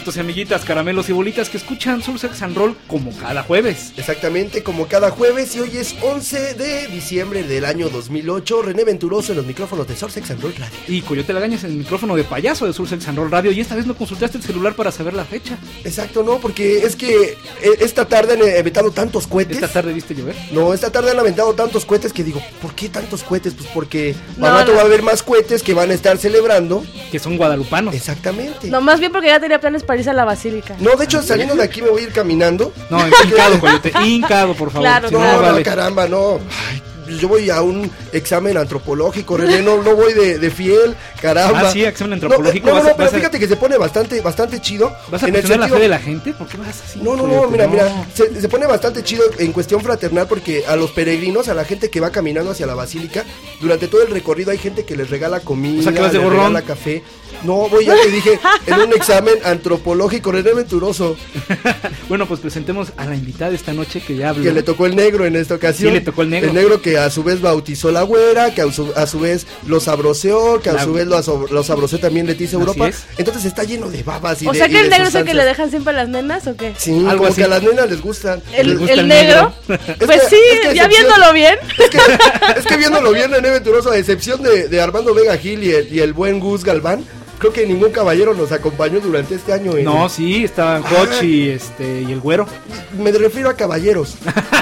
amiguitos y amiguitas, caramelos y bolitas que escuchan Soul Sex and Roll como cada jueves. Exactamente, como cada jueves, y hoy es 11 de diciembre del año 2008. René Venturoso en los micrófonos de Soul Sex and Roll Radio. Y Coyote Lagañas en el micrófono de payaso de Soul Sex and Roll Radio. Y esta vez no consultaste el celular para saber la fecha. Exacto, no, porque es que esta tarde han aventado tantos cohetes. ¿Esta tarde viste llover? No, esta tarde han aventado tantos cohetes que digo, ¿por qué tantos cohetes? Pues porque al rato va a haber más cohetes que van a estar celebrando. Que son guadalupanos. Exactamente. No, más bien porque ya tenía planes para irse a la basílica. No, de hecho, saliendo de aquí me voy a ir caminando. No, hincado, Coyote, hincado, por favor. Claro, si No, no, vale. caramba, no. Ay, yo voy a un examen antropológico, René, no voy de fiel, caramba. Ah, sí, examen antropológico. No, pero fíjate que se pone bastante chido. ¿Vas a en el cuestionar la sentido- fe de la gente? ¿Por qué vas así? No, Coyote? mira, se pone bastante chido en cuestión fraternal porque a los peregrinos, a la gente que va caminando hacia la basílica, durante todo el recorrido hay gente que les regala comida, O sea, que vas de les gorrón. regala café. No, voy, ya te dije, en un examen antropológico, René Venturoso, Bueno, pues presentemos a la invitada de esta noche que ya habló. que le tocó el negro en esta ocasión. Sí, le tocó el negro. El negro que a su vez bautizó la güera, que a su vez lo sabroseó, que a su vez lo sabroseó también Leticia Así Europa. es. Entonces está lleno de babas y O de sea que y el de negro es el que le sustancias. dejan siempre a las nenas, ¿o qué? Sí, Algo como así. que a las nenas les gustan. Les gusta ¿El el negro? negro. Pues que- sí, es que ya excepción- viéndolo bien. Es que viéndolo bien, René Venturoso, a excepción de Armando Vega Gil y el buen Gus Galván, creo que ningún caballero nos acompañó durante este año. No, sí, estaban Hodge y el güero. Me refiero a caballeros.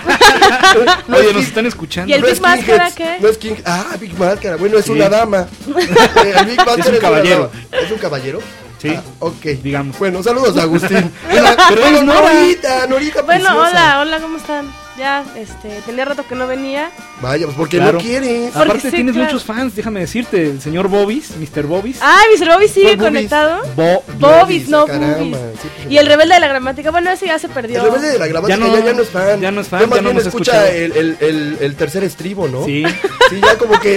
No Oye, es nos King- están escuchando. ¿Y el no Big es Máscara Kingheads, qué? No es King. Ah, Big Máscara. Bueno, es Sí. una dama. El Big Máscara Es un una caballero. dama. ¿Es un caballero? Sí, Ah, ok. digamos. Bueno, saludos a Agustín. pero es Nora. Norita Bueno, preciosa. hola, ¿cómo están? Ya, tenía rato que no venía. Vaya, pues porque Claro. no quiere. Porque Aparte sí, tienes claro. muchos fans, déjame decirte, el señor Bobis, Mr. Bobis. Ah, Mr. Bobby sigue ¿Cuál conectado. Bobis, Bobis, no caramba, Bobis. sí, pues, Y el rebelde de la gramática, bueno, ese ya se perdió. El rebelde de la gramática Ya no- ya no es fan. ya no es fan, Yo más ya no bien nos escucha escucha. el tercer estribo, ¿no? Sí. Sí, ya como que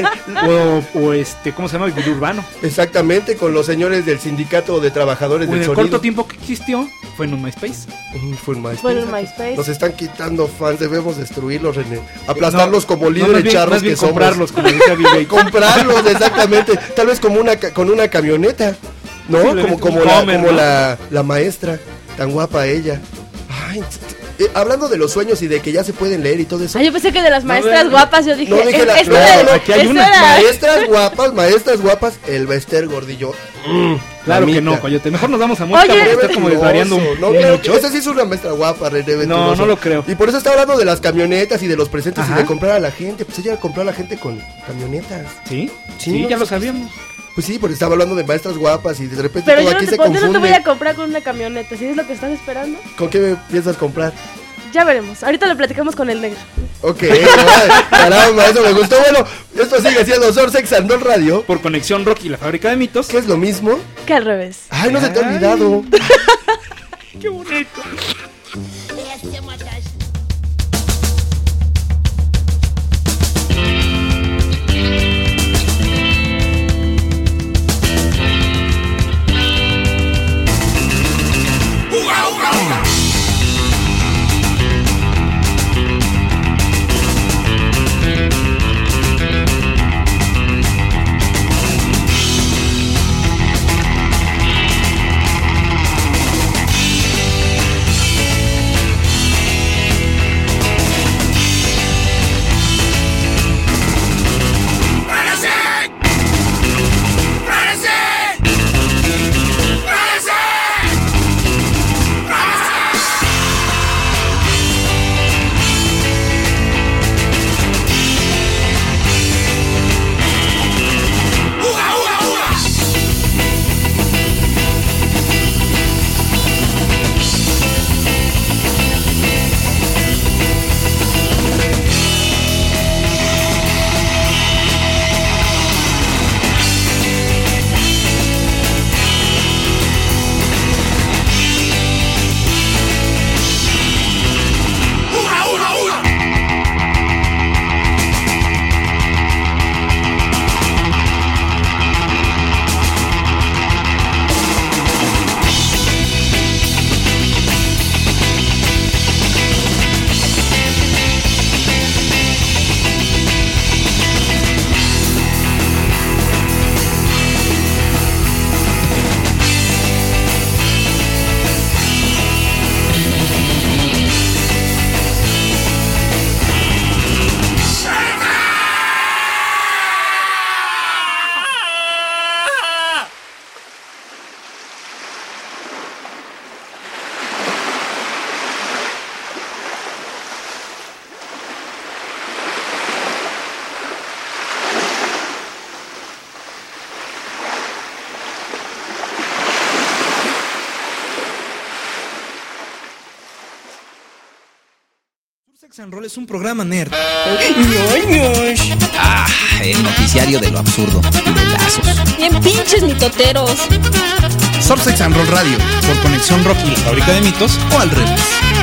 ¿Cómo se llama? El video urbano. exactamente con los señores del sindicato de trabajadores En del el sonido. corto tiempo que existió, fue en un MySpace. Fue en MySpace. Fue en MySpace. Nos están quitando fans, debemos destruirlos, René. Aplastarlos No, como no, líderes más bien- charros más bien que somos. comprarlos, como decía Bill Gates. Comprarlos, exactamente. Tal vez como con una camioneta, ¿no? Posiblemente Como un Homer, ¿no? la maestra, tan guapa ella. Ay, hablando de los sueños y de que ya se pueden leer y todo eso. Ah, yo pensé que de las No, maestras no, guapas, yo dije, no, dije la- esta no, era- no, aquí hay esta una. era- Maestras guapas, el Bester Gordillo. Claro que mamita. no, Coyote. Mejor nos vamos a música Oye, porque está como desvariando No, un claro mucho. que esa sí es una maestra guapa, René Venturoso. No lo creo. Y por eso está hablando de las camionetas y de los presentes Ajá. y de comprar a la gente. Pues ella compró a la gente con camionetas. ¿Sí? Sí, Sí, no, ya lo pues, sabíamos. Pues sí, porque estaba hablando de maestras guapas y de repente Pero todo yo no, aquí te, se yo no te confunde. voy a comprar con una camioneta, ¿sí es lo que estás esperando? ¿Con qué piensas comprar? Ya veremos, ahorita lo platicamos con el negro. Ok, caramba, eso me gustó. Bueno, esto sigue siendo Soul Sex and Roll Radio, Por Conexión Rock y la Fábrica de Mitos. que es lo mismo. Que al revés. Ay, no se te ha Ay. olvidado. ¡Qué bonito! Thank and Roll es un programa nerd. El noticiario de lo absurdo y de lazos. Bien pinches mitoteros. Subsex and Roll Radio, por Conexión Rock y la Fábrica de Mitos, o al revés.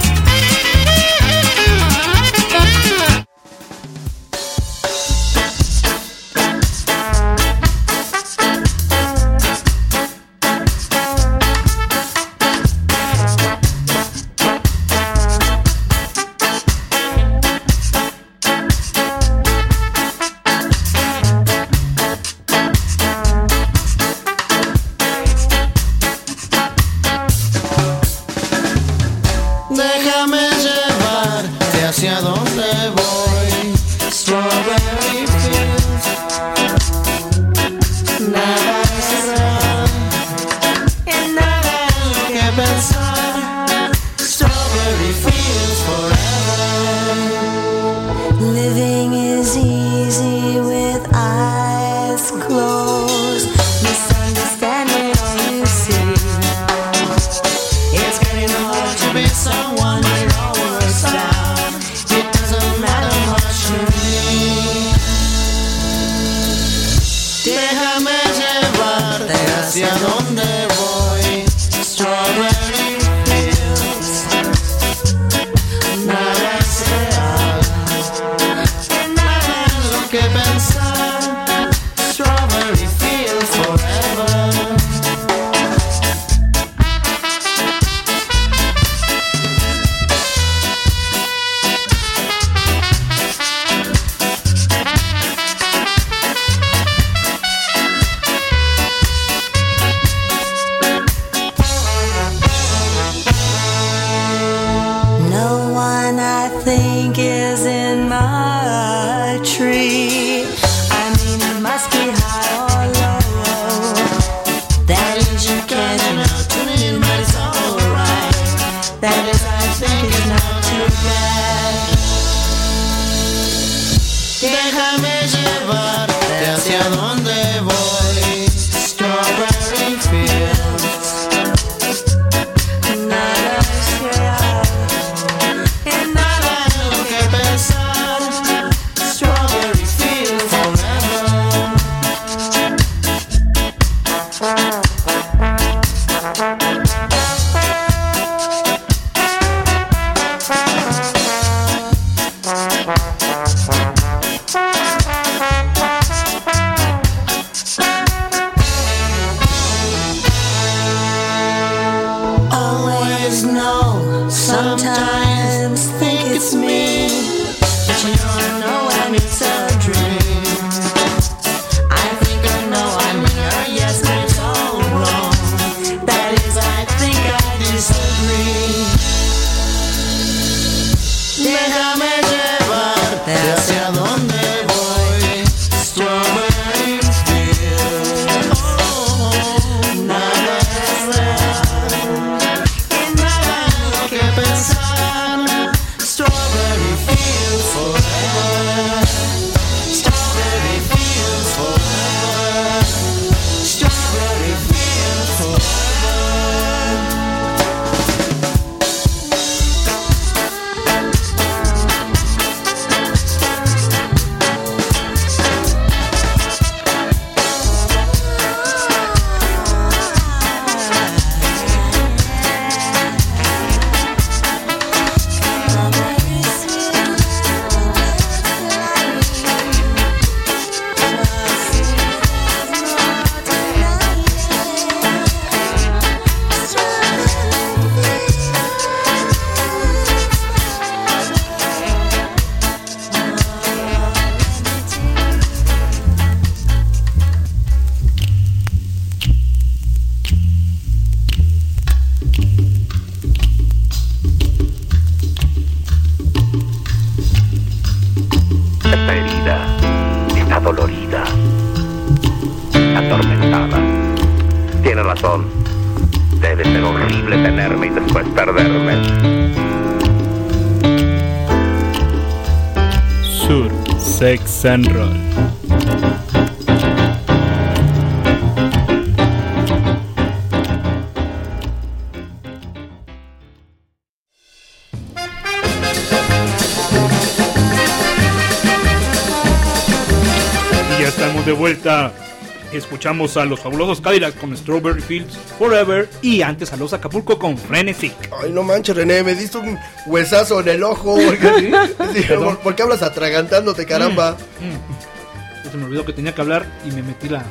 Sex and Roll. ya estamos de vuelta. Escuchamos a los fabulosos Cadillacs con Strawberry Fields Forever y antes a los Acapulco con Frenesí. Ay, no manches, René, me diste un huesazo en el ojo. ¿Por qué hablas atragantándote, caramba? Se me olvidó que tenía que hablar y me metí la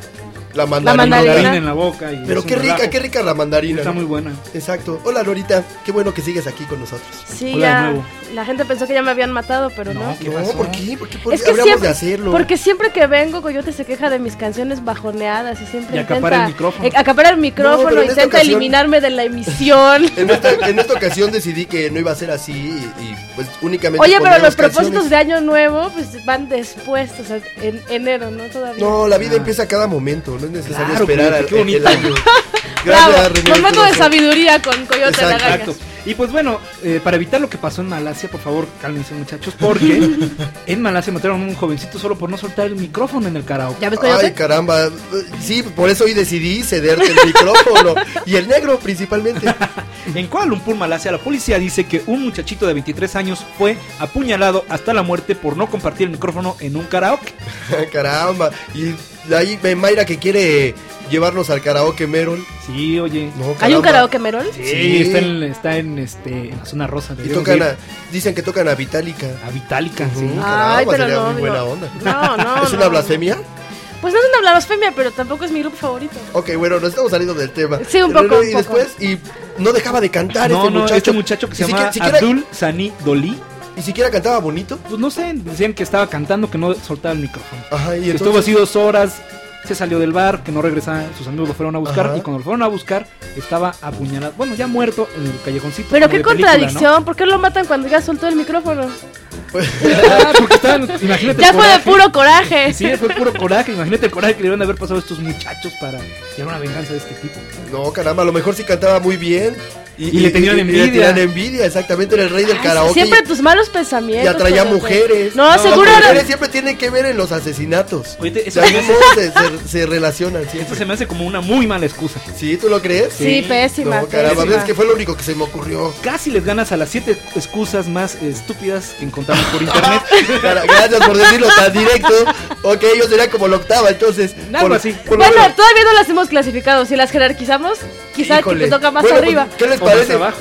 mandarina en la boca. Y Pero qué rica la mandarina. Está ¿no? muy buena. Exacto. Hola, Lorita. Qué bueno que sigues aquí con nosotros. Sí, Hola de ya. nuevo. La gente pensó que ya me habían matado, pero no. ¿Qué No, pasó? ¿por qué? ¿Por qué Es que habríamos siempre, de hacerlo? porque siempre que vengo, Coyote se queja de mis canciones bajoneadas y siempre Y acapara el micrófono. acapara el micrófono, No, pero en esta intenta ocasión- eliminarme de la emisión. En esta ocasión decidí que no iba a ser así y pues únicamente Oye, pero pondremos los propósitos canciones. de Año Nuevo pues van después, o sea, en enero, ¿no? Todavía. No, la vida empieza a cada momento, no es necesario Claro, esperar Coyote, qué el bonito. año. Bravo, René momento de Venturoso. sabiduría con Coyote Exacto. Lagañas. Exacto. Y pues bueno, para evitar lo que pasó en Malasia, por favor, cálmense muchachos, porque en Malasia mataron a un jovencito solo por no soltar el micrófono en el karaoke. ¿Ya ves, Coyote? Ay, caramba. Sí, por eso hoy decidí cederte el micrófono. Y el negro, principalmente. En Kuala Lumpur, Malasia, la policía dice que un muchachito de 23 años fue apuñalado hasta la muerte por no compartir el micrófono en un karaoke. Caramba. Y de ahí Mayra que quiere llevarnos al karaoke Merol. Sí, oye. No, ¿Hay un caramba. karaoke Merol? Sí, Sí. está en la zona rosa. Y deberíamos tocan ir dicen que tocan a Vitálica. a Vitálica, sí. Ujú. Ay, Caramba, pero sería no, muy buena digo, onda. No, ¿Es una blasfemia? Pues no es una blasfemia, pero tampoco es mi grupo favorito. Ok, bueno, nos estamos saliendo del tema. Sí, un poco, Pero, un y poco. después, y no dejaba de cantar No, este este muchacho. muchacho que se Ni llama siquiera- Abdul Sani Doli. Ni siquiera cantaba bonito. Pues no sé, decían que estaba cantando, que no soltaba el micrófono. Ajá, y Que estuvo entonces, así 2 horas, se salió del bar, que no regresaba, sus amigos lo fueron a buscar Ajá. y cuando lo fueron a buscar estaba apuñalado, bueno, ya muerto en el callejoncito. Pero como qué de película, contradicción, ¿por qué lo matan cuando ya soltó el micrófono? pues, ¿no? Ah, porque estaban, imagínate Ya el fue de coraje. puro coraje. Sí, fue puro coraje, imagínate el coraje que le iban a haber pasado a estos muchachos para llevar una venganza de este tipo. no, caramba, a lo mejor sí cantaba muy bien. Y le tenían envidia. le tenían envidia, exactamente, era el rey del Ay, karaoke. siempre tus malos Y pensamientos. atraía Coyote. mujeres. No, seguro las era. mujeres siempre tienen que ver en los asesinatos. Oye, eso De se me algún hace, modo se relacionan eso siempre. se me hace como una muy mala excusa. ¿Sí? ¿Tú lo crees? Sí, pésima. No, caramba, pésima. es que fue lo único que se me ocurrió. Casi les ganas a las 7 excusas más estúpidas que encontramos por internet. Gracias por decirlo tan directo. Ok, yo sería como la octava, entonces. Algo así. por lo Bueno, menos- todavía no las hemos clasificado. Si las jerarquizamos, quizá que Híjole. te toca más Bueno, pues, arriba. ¿Qué les O más parece? abajo.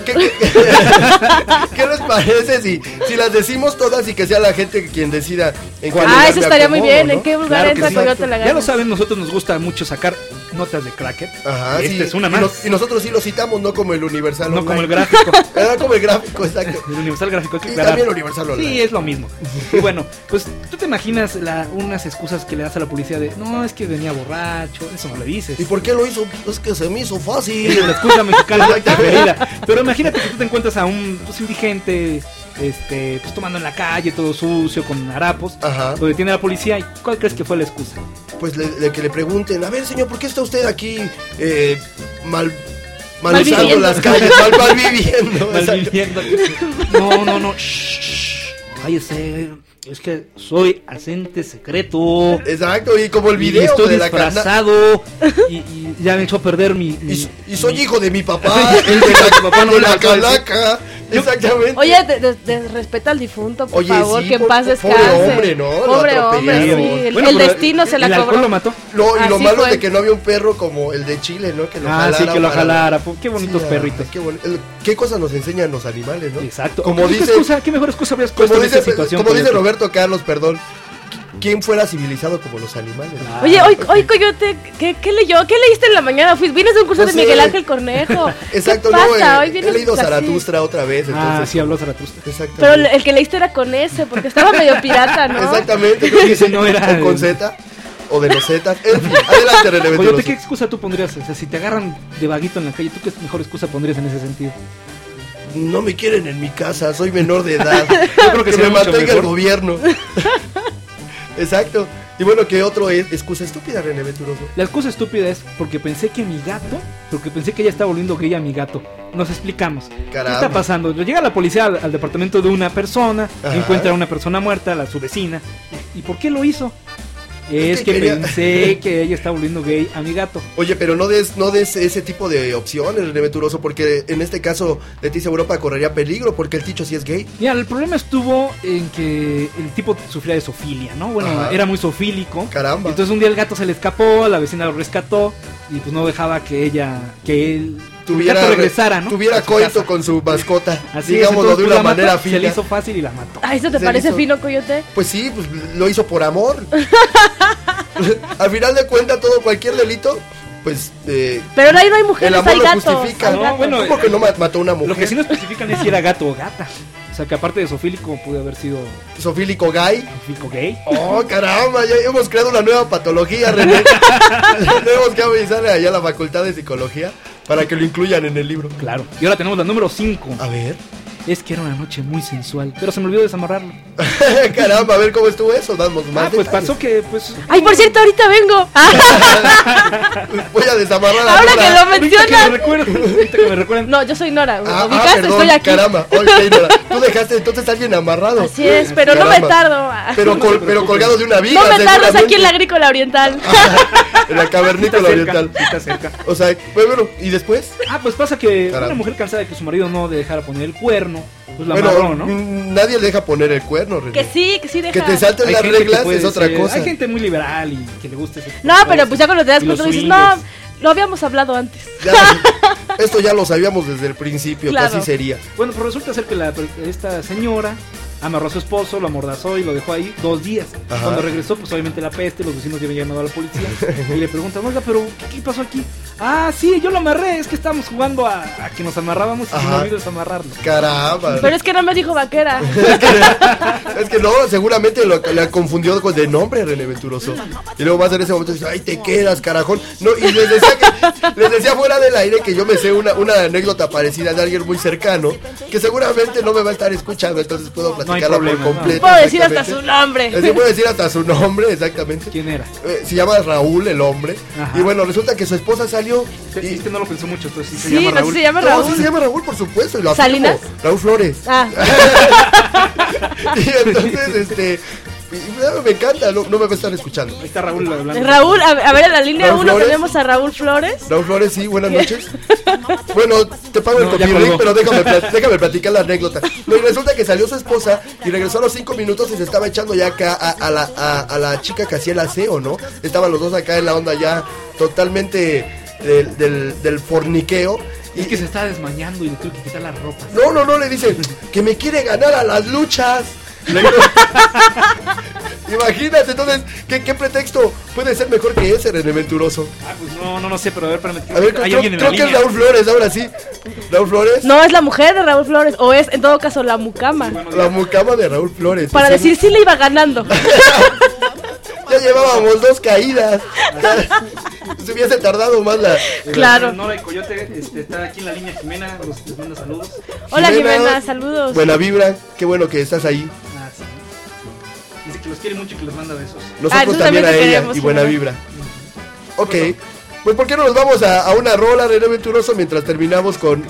¿Qué les parece si las decimos todas y que sea la gente quien decida en cuál Ah, lugar eso me estaría muy acomodo, bien. ¿no? ¿En qué lugar Claro que entra sí. Coyote Ya Lagañas? lo saben, nosotros nos gusta mucho sacar notas de Cracker. Ajá, Y sí. esta es una Y más. y nosotros sí lo citamos, no como el Universal No Online. como el gráfico. Era como el gráfico, exacto. El Universal Gráfico, hay que Y aclarar. también el Universal Online. Sí, es lo mismo. Y bueno, pues tú te imaginas unas excusas que le das a la policía de no, es que venía borracho, eso no le dices. ¿Y por qué lo hizo? Es que se me hizo Es fácil. la excusa mexicana preferida. Pero imagínate que tú te encuentras a un indigente, pues tomando en la calle, todo sucio, con harapos, Ajá. lo detiene la policía. ¿Y cuál crees que fue la excusa? Pues que le pregunten, a ver, señor, ¿por qué está usted aquí mal usando viviendo. las calles, mal viviendo? Exacto. Malviviendo. No. Cállese. Es que soy agente secreto. Exacto, y como el Y video estoy de la cana. disfrazado y ya me echó a perder mi... Y soy hijo de mi papá, el de la, papá no de me la alcanza. calaca. Exactamente. Oye, respeta al difunto, por Oye, favor, sí, que en paz pobre descanse. hombre, ¿no? Lo Pobre hombre, atropellaron. sí. El, Bueno, el pero destino se la el alcohol cobró. lo mató. No, y lo Así malo fue. es de que no había un perro como el de Chile, ¿no? Que lo jalara. Sí, que lo para- jalara. Qué bonitos Sí, perritos. qué cosas nos enseñan los animales, ¿no? Exacto. Como ¿Qué dice, excusa? ¿Qué mejor excusa habrías puesto como en esta dice, situación? como dice Coyote? Roberto Carlos, perdón. ¿Quién fuera civilizado como los animales? Ah, Oye, hoy Coyote, ¿qué leyó? ¿Qué leíste en la mañana? Vienes de un curso No de sé. Miguel Ángel Cornejo. Exacto, ¿Qué no, pasa? Hoy vienes he leído así. Zaratustra otra vez, Ah, entonces. sí, habló Zaratustra. Exacto. Pero el que leíste era con ese, porque estaba medio pirata, ¿no? Exactamente, Sí, ese no era o con el- Z, o de los Z. En fin, adelante, René Coyote, Venturoso. ¿qué excusa tú pondrías? O sea, si te agarran de vaguito en la calle, ¿tú qué mejor excusa pondrías en ese sentido? No me quieren en mi casa, soy menor de edad. Yo creo que que sería me mucho mantenga el mejor. gobierno. Exacto. Y bueno, ¿qué otro es excusa estúpida, René Venturoso? La excusa estúpida es porque pensé que ella estaba volviendo gay a mi gato. Nos explicamos. Caramba. ¿Qué está pasando? Llega la policía al departamento de una persona, Ajá. encuentra a una persona muerta, su vecina. ¿Y por qué lo hizo? Es que quería- pensé que ella está volviendo gay a mi gato. Oye, pero no des ese tipo de opciones, René Venturoso, porque en este caso Leticia Europa correría peligro porque el Ticho sí es gay. Mira, el problema estuvo en que el tipo sufría de zoofilia, ¿no? Bueno, Ajá. era muy zoofílico. Caramba. Entonces un día el gato se le escapó, la vecina lo rescató y pues no dejaba que el gato regresara, ¿no? Tuviera A su coito casa. con su mascota, Así es, digámoslo entonces, de pues, una la mató, manera se le fina. hizo fácil y la mató. Ay, ¿eso te Se parece hizo- fino, Coyote? Pues sí, pues lo hizo por amor. Al final de cuentas, todo cualquier delito, pues Pero ahí no hay el mujeres, amor hay lo gatos. justifica. hay No, gatos. bueno, ¿Cómo que no mató a una mujer? Lo que sí no especifican es si era gato o gata. O sea, que aparte de zoofílico pudo haber sido Sofílico gay. zoofílico gay. Oh, caramba, ya hemos creado una nueva patología, René. Tenemos que avisarle allá a la Facultad de Psicología para que lo incluyan en el libro. Claro. Y ahora tenemos la número 5. A ver. Es que era una noche muy sensual, pero se me olvidó desamarrarlo. Caramba, a ver cómo estuvo eso. Damos más Pues detalles. pasó que, pues... Ay, por cierto, ahorita vengo. Voy a desamarrar a Ahora Nora. que lo Ahorita que me mencionan. recuerdo, ahorita que me recuerdan. No, yo soy Nora. Ah, ¿Ubicas? perdón, Estoy aquí. caramba. Ok, Nora. Tú dejaste entonces a alguien amarrado. Así es, pero no me Caramba. tardo. Pero, No se preocupe. pero colgado de una viga. No me tardo, es aquí en la seguramente. agrícola oriental. En la Sí está cavernícola cerca, oriental. sí está cerca. O sea, bueno, ¿y después? Pues pasa que Caramba. una mujer cansada de que su marido no le dejara poner el cuerno, pues la Bueno, amarró, ¿no? nadie le deja poner el cuerno, René. Que sí, deja. Que te salten Hay las gente que reglas puede es otra ser- cosa. Hay gente muy liberal y que le gusta ese tipo No, de pero cosas. pues ya cuando te das Y los cuenta dices, swingers. no, lo habíamos hablado antes. Ya, esto ya lo sabíamos desde el principio, Claro. que así sería. Bueno, pues resulta ser que esta señora amarró a su esposo, lo amordazó y lo dejó ahí 2 días. Ajá. Cuando regresó, pues obviamente la peste, los vecinos ya habían llamado a la policía y le preguntan, oiga, pero ¿qué pasó aquí? Ah, sí, yo lo amarré, es que estábamos jugando a que nos amarrábamos y se me Ajá. olvidó desamarrarlo. Caramba. Pero es que no me dijo vaquera. Es que no, seguramente la confundió con de nombre, René Venturoso. Y luego más en ese momento dice, ay, te quedas, carajón. No, y les decía fuera del aire que yo me sé una anécdota parecida de alguien muy cercano, que seguramente no me va a estar escuchando, entonces puedo No hay platicarla problema, por no. completo. Puedo decir hasta exactamente. su nombre. Es decir, puedo decir hasta su nombre, exactamente. ¿Quién era? Se llama Raúl, el hombre. Ajá. Y bueno, resulta que su esposa salió. Sí, Y, es que no lo pensó mucho, entonces sí se Sí, llama no Raúl. se llama no, Raúl. sí se llama Raúl, por supuesto. Y lo afirmo. ¿Salinas? Raúl Flores. Ah, Y entonces, me encanta, no me va a estar escuchando. Ahí está Raúl hablando. Raúl, a ver, en la línea Raúl 1 Flores. tenemos a Raúl Flores. Raúl Flores, sí, buenas noches. Bueno, te pago el No, ya copyright, colgó. pero déjame platicar la anécdota. No, y resulta que salió su esposa y regresó a los 5 minutos y se estaba echando ya acá a la chica que hacía el aseo, ¿no? Estaban los dos acá en la onda ya totalmente del forniqueo. Es que se está desmañando y le tuve que quitar la ropa. No, le dicen que me quiere ganar a las luchas. Le digo, imagínate, entonces, ¿qué pretexto puede ser mejor que ese, René Venturoso? Pues no sé, pero a ver, espérame. A ver, Hay creo alguien en la que es línea. Raúl Flores, ahora sí. Raúl Flores, No, es la mujer de Raúl Flores. O es, en todo caso, la mucama. Bueno, la mucama de Raúl Flores. Para Sí, decir si le iba ganando. ya llevábamos 2 caídas. Se hubiese tardado más la. Claro. Nora y Coyote, está aquí en la línea Jimena, les manda saludos. Hola, Jimena, saludos. Buena vibra, qué bueno que estás ahí. Ah, sí. Dice que los quiere mucho y que les manda besos. Nosotros nosotros también también a te ella queremos, y buena Jimena. vibra. Ok, pues ¿por qué no nos vamos a una rola, René Venturoso, mientras terminamos con.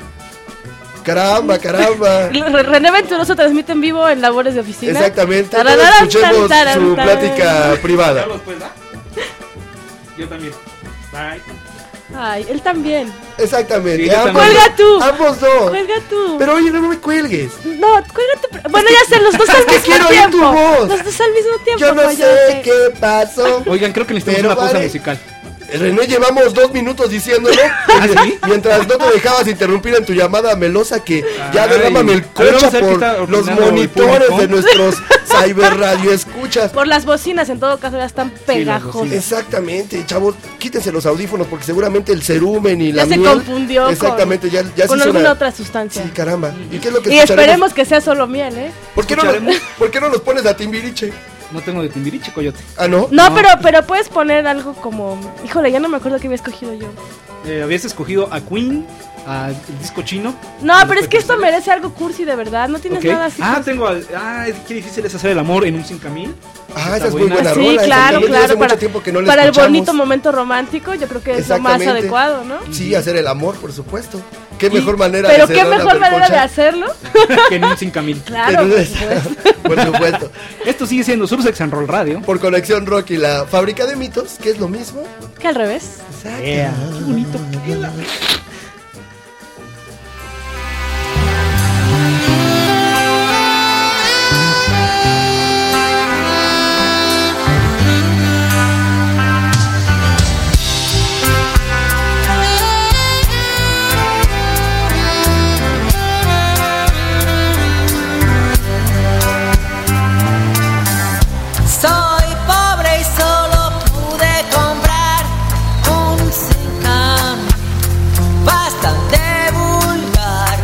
Caramba. René Venturoso transmite en vivo en labores de oficina. Exactamente, Tararara, escuchemos tararara, su tararara. plática privada. Carlos, pues, ¿va? Yo también. Bye. Ay, él también. Exactamente. Sí, yo ambos también. Cuelga tú. Ambos dos. Cuelga tú. Pero oye, no me cuelgues. No, cuélgate. Bueno, ya sé, los dos al que mismo quiero oír tiempo. tu voz. Los dos al mismo tiempo. Yo no sé Coyote. qué pasó. Oigan, creo que necesitamos Pero una pausa vale. musical. René, llevamos 2 minutos diciéndolo. ¿Sí? Mientras no te dejabas interrumpir en tu llámada melosa que ya Ay. derrámame el A ver, cocha vamos a ver qué por está los opinando el monitores público. de nuestros cyber radio escuchas. Por las bocinas, en todo caso, ya están las pegajosas. bocinas. Exactamente, chavos, quítense los audífonos porque seguramente el cerumen y Ya la se miel. confundió Exactamente, ya se con hizo alguna una- otra sustancia. Sí, caramba. ¿Y qué es lo que Y escucharemos? esperemos que sea solo miel, ¿eh? ¿Por qué no nos pones a Timbiriche? No tengo de Timbiriche, Coyote. Ah, ¿no? No, No. pero puedes poner algo como... Híjole, ya no me acuerdo qué había escogido yo. Habías escogido a Queen, a el disco chino. No, a los pero es que esto Pepe merece algo cursi de verdad. No tienes Ok. nada así. cursi. Tengo qué difícil es hacer el amor en un 5000. Ah, esa Está es muy buena. buena Sí, rola. claro, exactamente, claro. Hace Para, mucho tiempo que no la para el escuchamos. bonito momento romántico, yo creo que es lo más Exactamente. adecuado, ¿no? Sí, hacer el amor, por supuesto. qué mejor manera Pero de qué cerrar una mejor manera de percocha hacerlo. Que en un 5000. Claro, por Entonces, supuesto. por supuesto. Esto sigue siendo Sursex and Roll Radio. Por Conexión Rock y la fábrica de mitos, que es lo mismo. Que al revés. Yeah. Qué bonito queda. Soy pobre y solo pude comprar un Zincan bastante vulgar.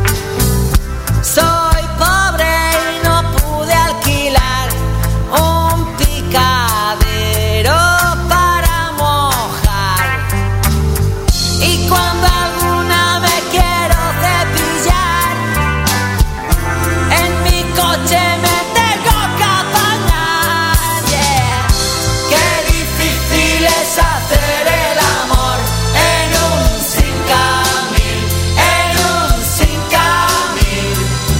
Soy pobre y no pude alquilar un picadero para mojar. Y cuando alguna me quiero cepillar, en mi coche me tengo que apañar. Yeah. Qué difícil es hacer el amor en un 5000, en un 5000.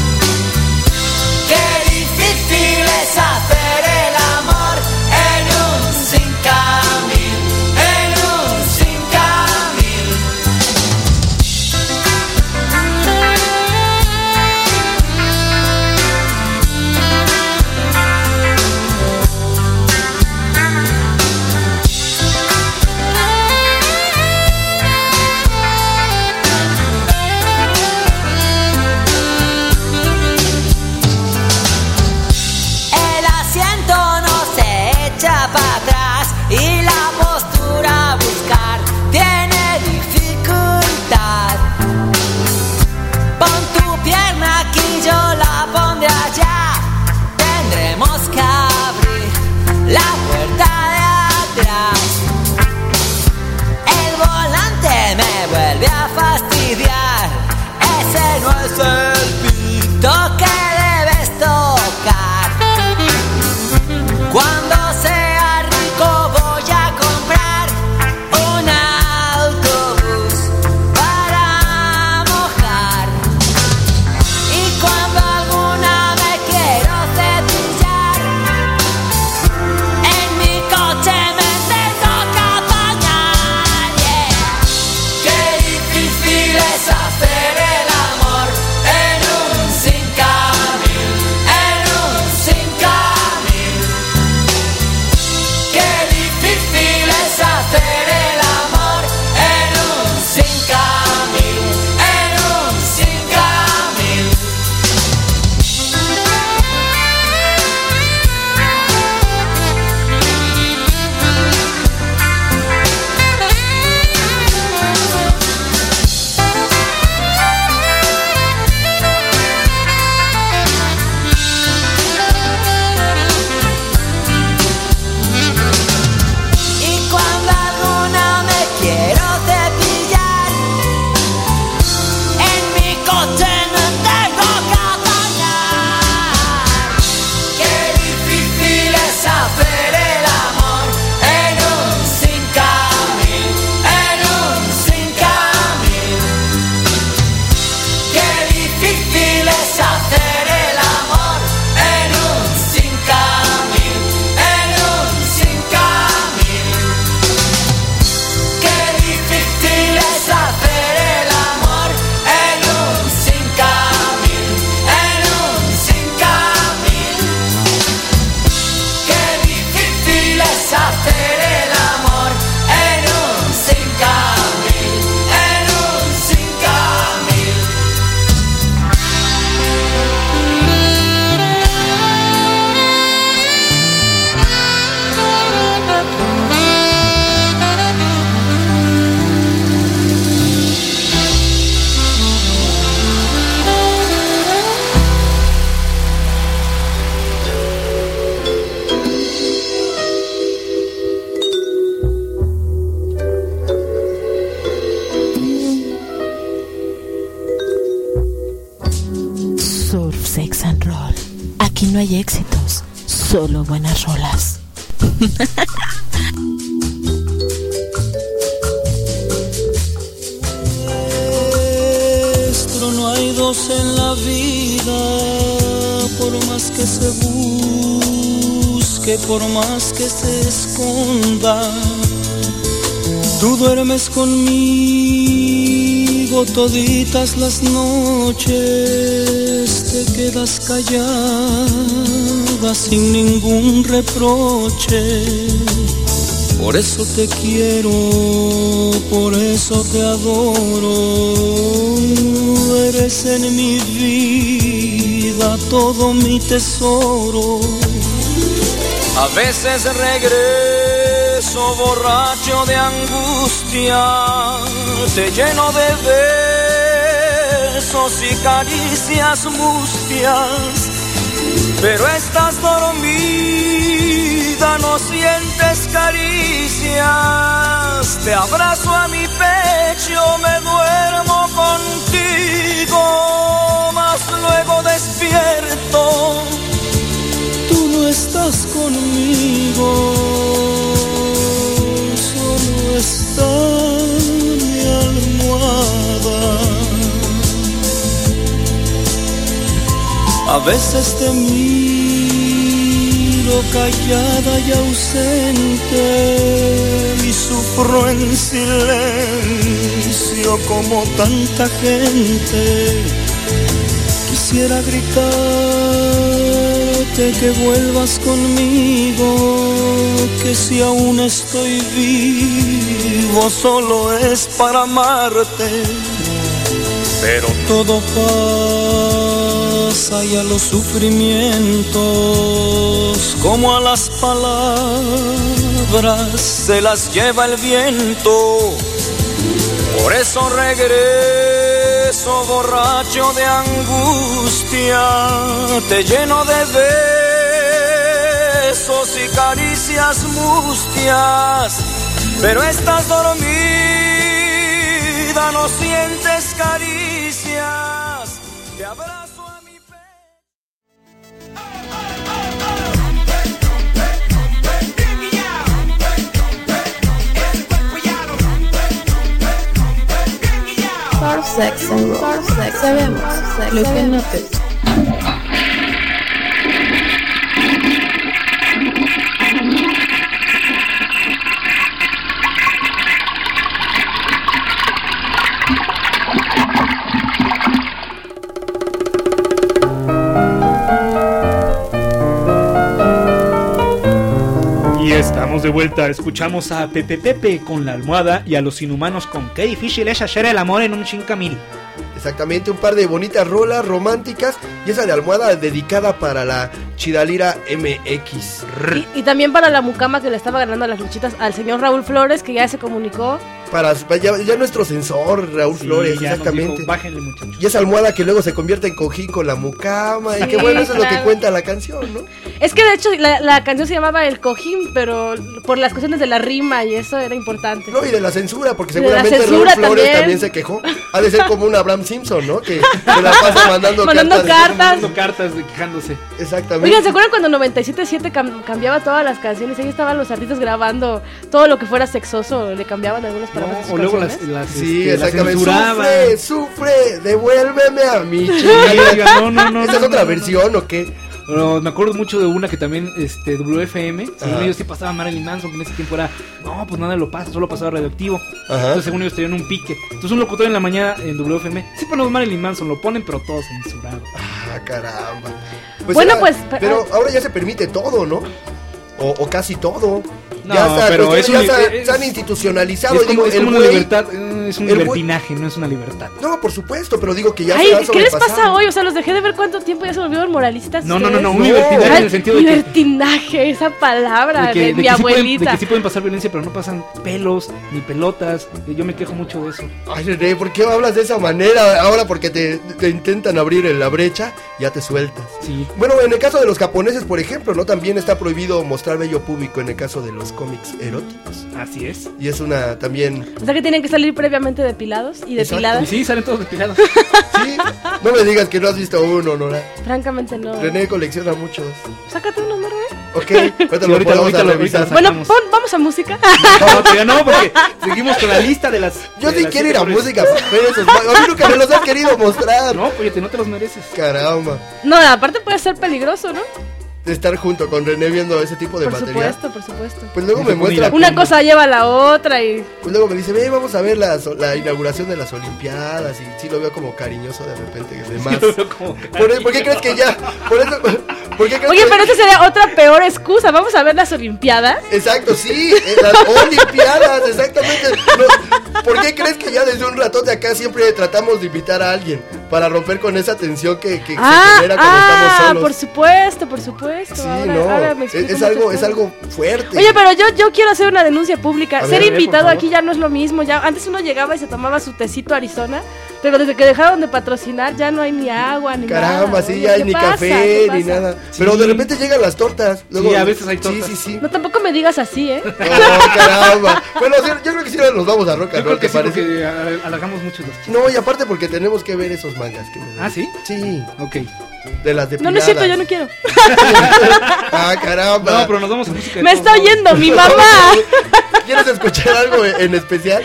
Qué difícil es hacer el amor en un 5000, en un 5000. El asiento no se echa para atrás y la postura a buscar tiene dificultad. Pon tu pierna aquí, yo la pondré allá. Tendremos que abrir la puerta de atrás. El volante me vuelve a fastidiar. Ese no es el pito que debes tocar. Cuando sea rico voy a comprar un autobús para mojar. Y cuando alguna me quiero cepillar, en mi coche me tengo que apañar. Yeah. Qué difícil es hacer el amor en un 5000, en un 5000. Qué difícil es hacer el amor en un 5000, en un 5000. Y cuando alguna me quiero cepillar, en mi coche no tengo que apañar. Qué difícil es hacer el amor en un 5000, en un 5000. Qué difícil es hacer el amor en un 5000, en un 5000. Qué difícil es hacer el amor en un 5000, en un 5000. Qué difícil es hacer el amor en un 5000, en un 5000. Surf, Sex and Roll. Aquí no hay éxitos, solo buenas rolas. otro no hay dos en la vida, por más que se busque, por más que se esconda. Tú duermes conmigo toditas las noches, te quedas callada sin ningún reproche. Por eso te quiero, por eso te adoro. Eres en mi vida todo mi tesoro. A veces regreso borracho de angustia, te lleno de besos y caricias mustias, pero estás dormida, no sientes caricias. Te abrazo a mi pecho, me duermo contigo, mas luego despierto, tú no estás conmigo, solo está mi almohada. A veces te miro callada y ausente y sufro en silencio como tanta gente. Quisiera gritarte que vuelvas conmigo, que si aún estoy vivo solo es para amarte, pero todo pasa y a los sufrimientos, como a las palabras, se las lleva el viento. Por eso regreso borracho de angustia, te lleno de besos y caricias mustias, pero estás dormida, no sientes caricias. Te abrazo a mi pecho. For sex and roll. For sex. Sabemos lo que no te... Estamos de vuelta, escuchamos a Pepe Pepe con La Almohada y a Los Inhumanos con Qué difícil es hacer el amor en un 5000. Exactamente, un par de bonitas rolas románticas y esa de Almohada dedicada para la Chidalira MX. Y también para la mucama que le estaba ganando las luchitas al señor Raúl Flores, que ya se comunicó. Para ya nuestro censor, Raúl Flores, exactamente. Dijo, bájenle, muchachos. Y esa almohada que luego se convierte en cojín con la mucama. Sí, y que bueno, eso claro. Es lo que cuenta la canción, ¿no? Es que de hecho la canción se llamaba El Cojín, pero por las cuestiones de la rima y eso era importante. No, y de la censura, porque seguramente Raúl Flores también se quejó. Ha de ser como un Abraham Simpson, ¿no? Que se la pasa mandando cartas quejándose. Exactamente. Oigan, ¿se acuerdan cuando 97.7 cambiaba todas las canciones? Ahí estaban los artistas grabando todo lo que fuera sexoso, le cambiaban algunas palabras. O luego las sí, exactamente. Sufre, devuélveme a mi chica. No. ¿Esa es otra versión o qué? Pero me acuerdo mucho de una que también, WFM, según ellos sí pasaba Marilyn Manson, que en ese tiempo era, no, pues nada lo pasa, solo pasaba Radioactivo. Entonces según ellos tenían un pique. Entonces un locutor en la mañana en WFM, sí ponemos Marilyn Manson, lo ponen, pero todo censurado. Ah, caramba. Pues bueno, pero ahora ya se permite todo, ¿no? O casi todo. No, ya está, pero ya se han institucionalizado. Es como una libertad, es un libertinaje, no es una libertad. No, por supuesto, pero digo que ya se han sobrepasado. ¿Qué les pasa hoy? O sea, los dejé de ver cuánto tiempo ya se volvieron moralistas. No, un libertinaje en el sentido de que... Libertinaje, esa palabra de mi abuelita. De que sí pueden pasar violencia, pero no pasan pelos, ni pelotas. Yo me quejo mucho de eso. Ay, René, ¿por qué hablas de esa manera? Ahora porque te intentan abrir la brecha, ya te sueltas. Sí. Bueno, en el caso de los japoneses, por ejemplo, ¿no? También está prohibido mostrar vello público en el caso de los cómics eróticos. Así es. Y es una también... O sea que tienen que salir previamente depilados y depiladas. Y sí, salen todos depilados. Sí, no me digas que no has visto uno, Nora. Francamente no. René colecciona muchos. Sácate unos, ¿no, René? Ok, ahorita lo revisar. Bueno, vamos a música. No, todavía no, porque seguimos con la lista de las... Yo de sí las quiero ir a mejores. música, pero esos, a mí nunca me los has querido mostrar. No, oye, no te los mereces. Caramba. No, aparte puede ser peligroso, ¿no? De estar junto con René viendo ese tipo de Por material. supuesto, por supuesto. Pues luego me muestra. Una cosa lleva a la otra y... Pues luego me dice, ve, vamos a ver la inauguración de las Olimpiadas. Y sí lo veo como cariñoso de repente. De más. ¿Por qué crees que ya? ¿Por qué crees Oye, que... pero esa sería otra peor excusa. Vamos a ver las Olimpiadas. Exacto, sí, las Olimpiadas, exactamente. No, ¿por qué crees que ya desde un ratote acá siempre tratamos de invitar a alguien para romper con esa tensión que se genera cuando estamos solos? Por supuesto, por supuesto. Sí, ahora me explico es muchas algo cosas. fuerte. Oye, pero yo quiero hacer una denuncia pública. A Ser ver, invitado por favor. aquí ya no es lo mismo. Ya antes uno llegaba y se tomaba su tecito Arizona, pero desde que dejaron de patrocinar ya no hay ni agua ni nada. Caramba, sí, Oye, ya hay ¿qué ni pasa? café ¿Qué ni pasa? nada. Pero de repente llegan las tortas. Luego, Sí, a veces hay tortas. Sí. No, tampoco me digas así, ¿eh? No, caramba. Bueno, sí, yo creo que sí nos vamos a rock and Yo roll, creo que ¿te sí, parece? porque alargamos mucho los chistes. No, y aparte porque tenemos que ver esos mangas que me dan. ¿Ah, sí? Sí, Ok. de las No, depiladas. no es cierto, yo no quiero. Ah, caramba. No, pero nos vamos a música. de Me todos está modos. oyendo mi mamá. ¿Quieres escuchar algo en especial?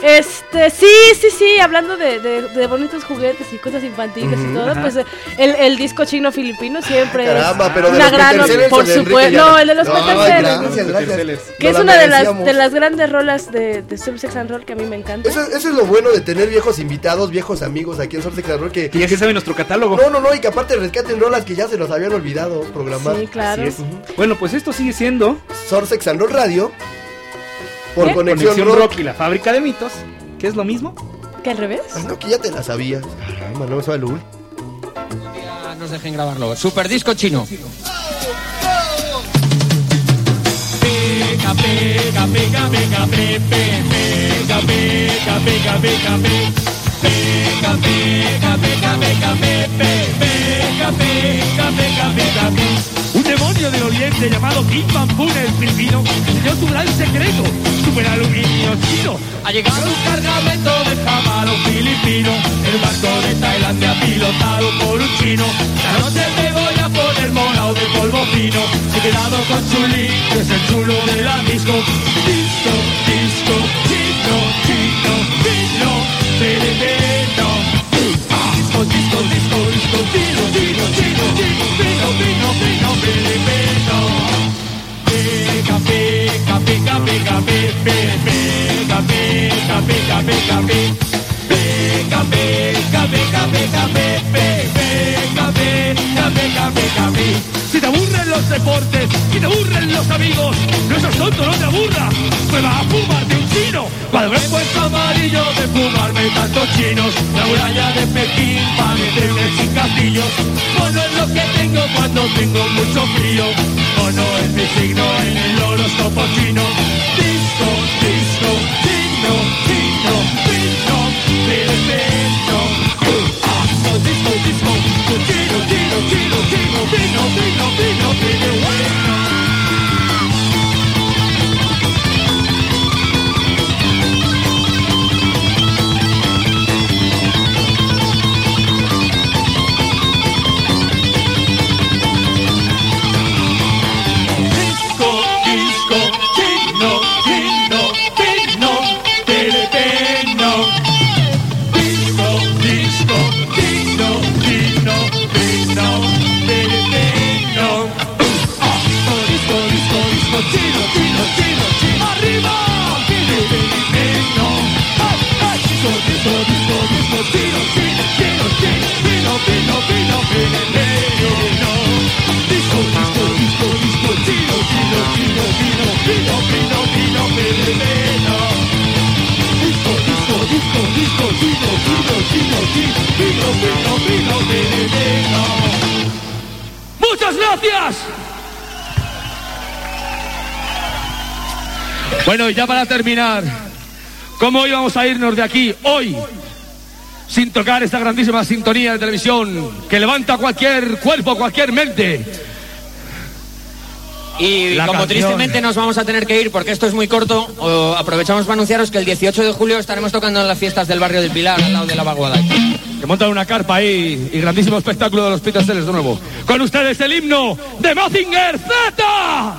Sí, hablando de bonitos juguetes y cosas infantiles y todo, pues el disco chino filipino siempre Caramba, es pero de una los gran Petercellers por o de Enrique supuesto. Llano. No, el de los No, Petercellers. gracias. Que es Nos una la de merecíamos. las grandes rolas de Soul Sex and Roll que a mí me encanta. Eso es lo bueno de tener viejos invitados, viejos amigos aquí en Soul Sex and Roll que... Que ya se sabe nuestro catálogo. No, y que aparte rescaten rolas que ya se nos habían olvidado programar. Sí, claro. Así es. Bueno, pues esto sigue siendo Soul Sex and Roll Radio por ¿Qué? Conexión Conexión Rock. Rock y la Fábrica de Mitos, que es lo mismo. ¿Que al revés? Ay, no, que ya te la sabías. Caramba, no, salud. Ya nos dejen grabarlo. Super disco chino. Pega, pega, pega, pega, pega, pega, pega, pega, pega, pega, pega, pega, pega, pega, pega, pega, un demonio del oriente llamado Kim Bambun, el filipino, enseñó su gran secreto, super aluminio chino. Ha llegado un cargamento de camarón filipino, el barco de Tailandia pilotado por un chino. La noche me voy a poner morado de polvo fino, he quedado con Chuli, que es el chulo de la disco. Disco, disco, chino, chino, fino, filipino. Disco, disco, disco, disco, fino, fino, chino, chino, fino, fino, fino, filipino. Pega, pega, pega, pega, pega, pega, pega, pega, pega, pega, pega, pega, pega, pega, pega, pega, pega, pega. Si te aburren los deportes y te aburren los amigos, no seas tonto, no te aburra, prueba a fumarte un chino. Cuando me he puesto amarillo de fumarme tantos chinos, la muralla de Pekín para meterme sin castillos. Mono es lo que tengo cuando tengo mucho frío, mono es mi signo en el horóscopo chino. Disco, disco, chino, chino, chino, filipino. Disco, disco, disco, chino, chino, chino, chino, fino, fino, fino, fino, bueno. ¡Muchas gracias! Bueno, y ya para terminar, ¿cómo íbamos a irnos de aquí hoy sin tocar esta grandísima sintonía de televisión que levanta cualquier cuerpo, cualquier mente? Y La como canción. tristemente nos vamos a tener que ir porque esto es muy corto, aprovechamos para anunciaros que el 18 de julio estaremos tocando en las fiestas del barrio del Pilar, al lado de la Vaguada. Que montan una carpa ahí y grandísimo espectáculo de los Peter Sellers de nuevo. Con ustedes el himno de Mazinger Z.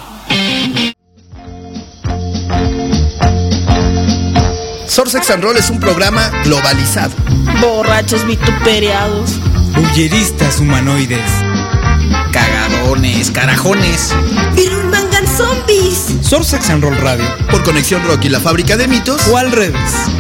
Sour Sex and Roll es un programa globalizado. Borrachos vituperiados. Bulleristas humanoides. Cagadones, carajones. Virus mangan zombies. Sour Sex and Roll Radio. Por Conexión Rock y la Fábrica de Mitos. O al revés.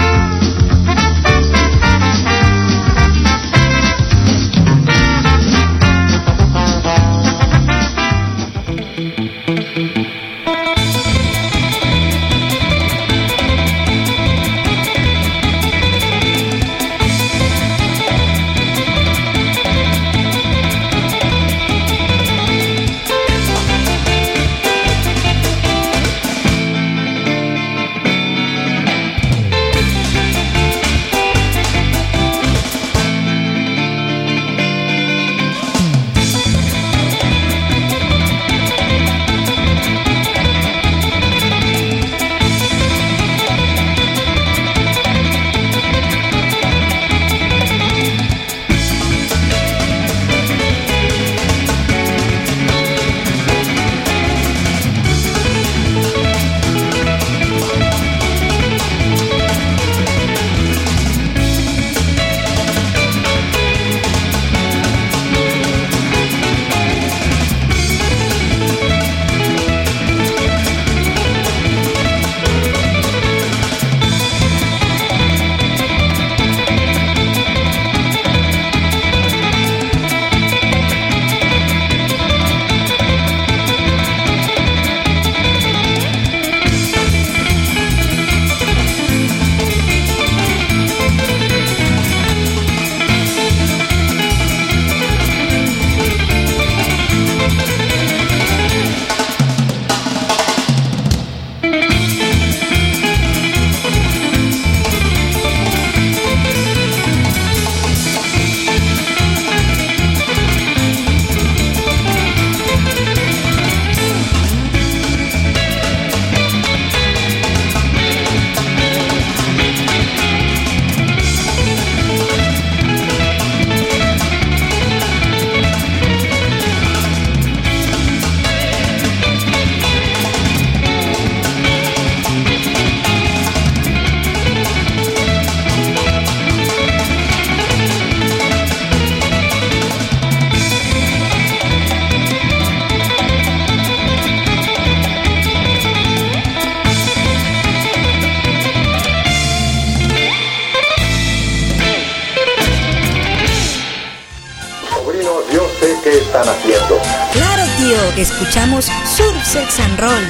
Claro, tío, escuchamos Sour Sex and Roll.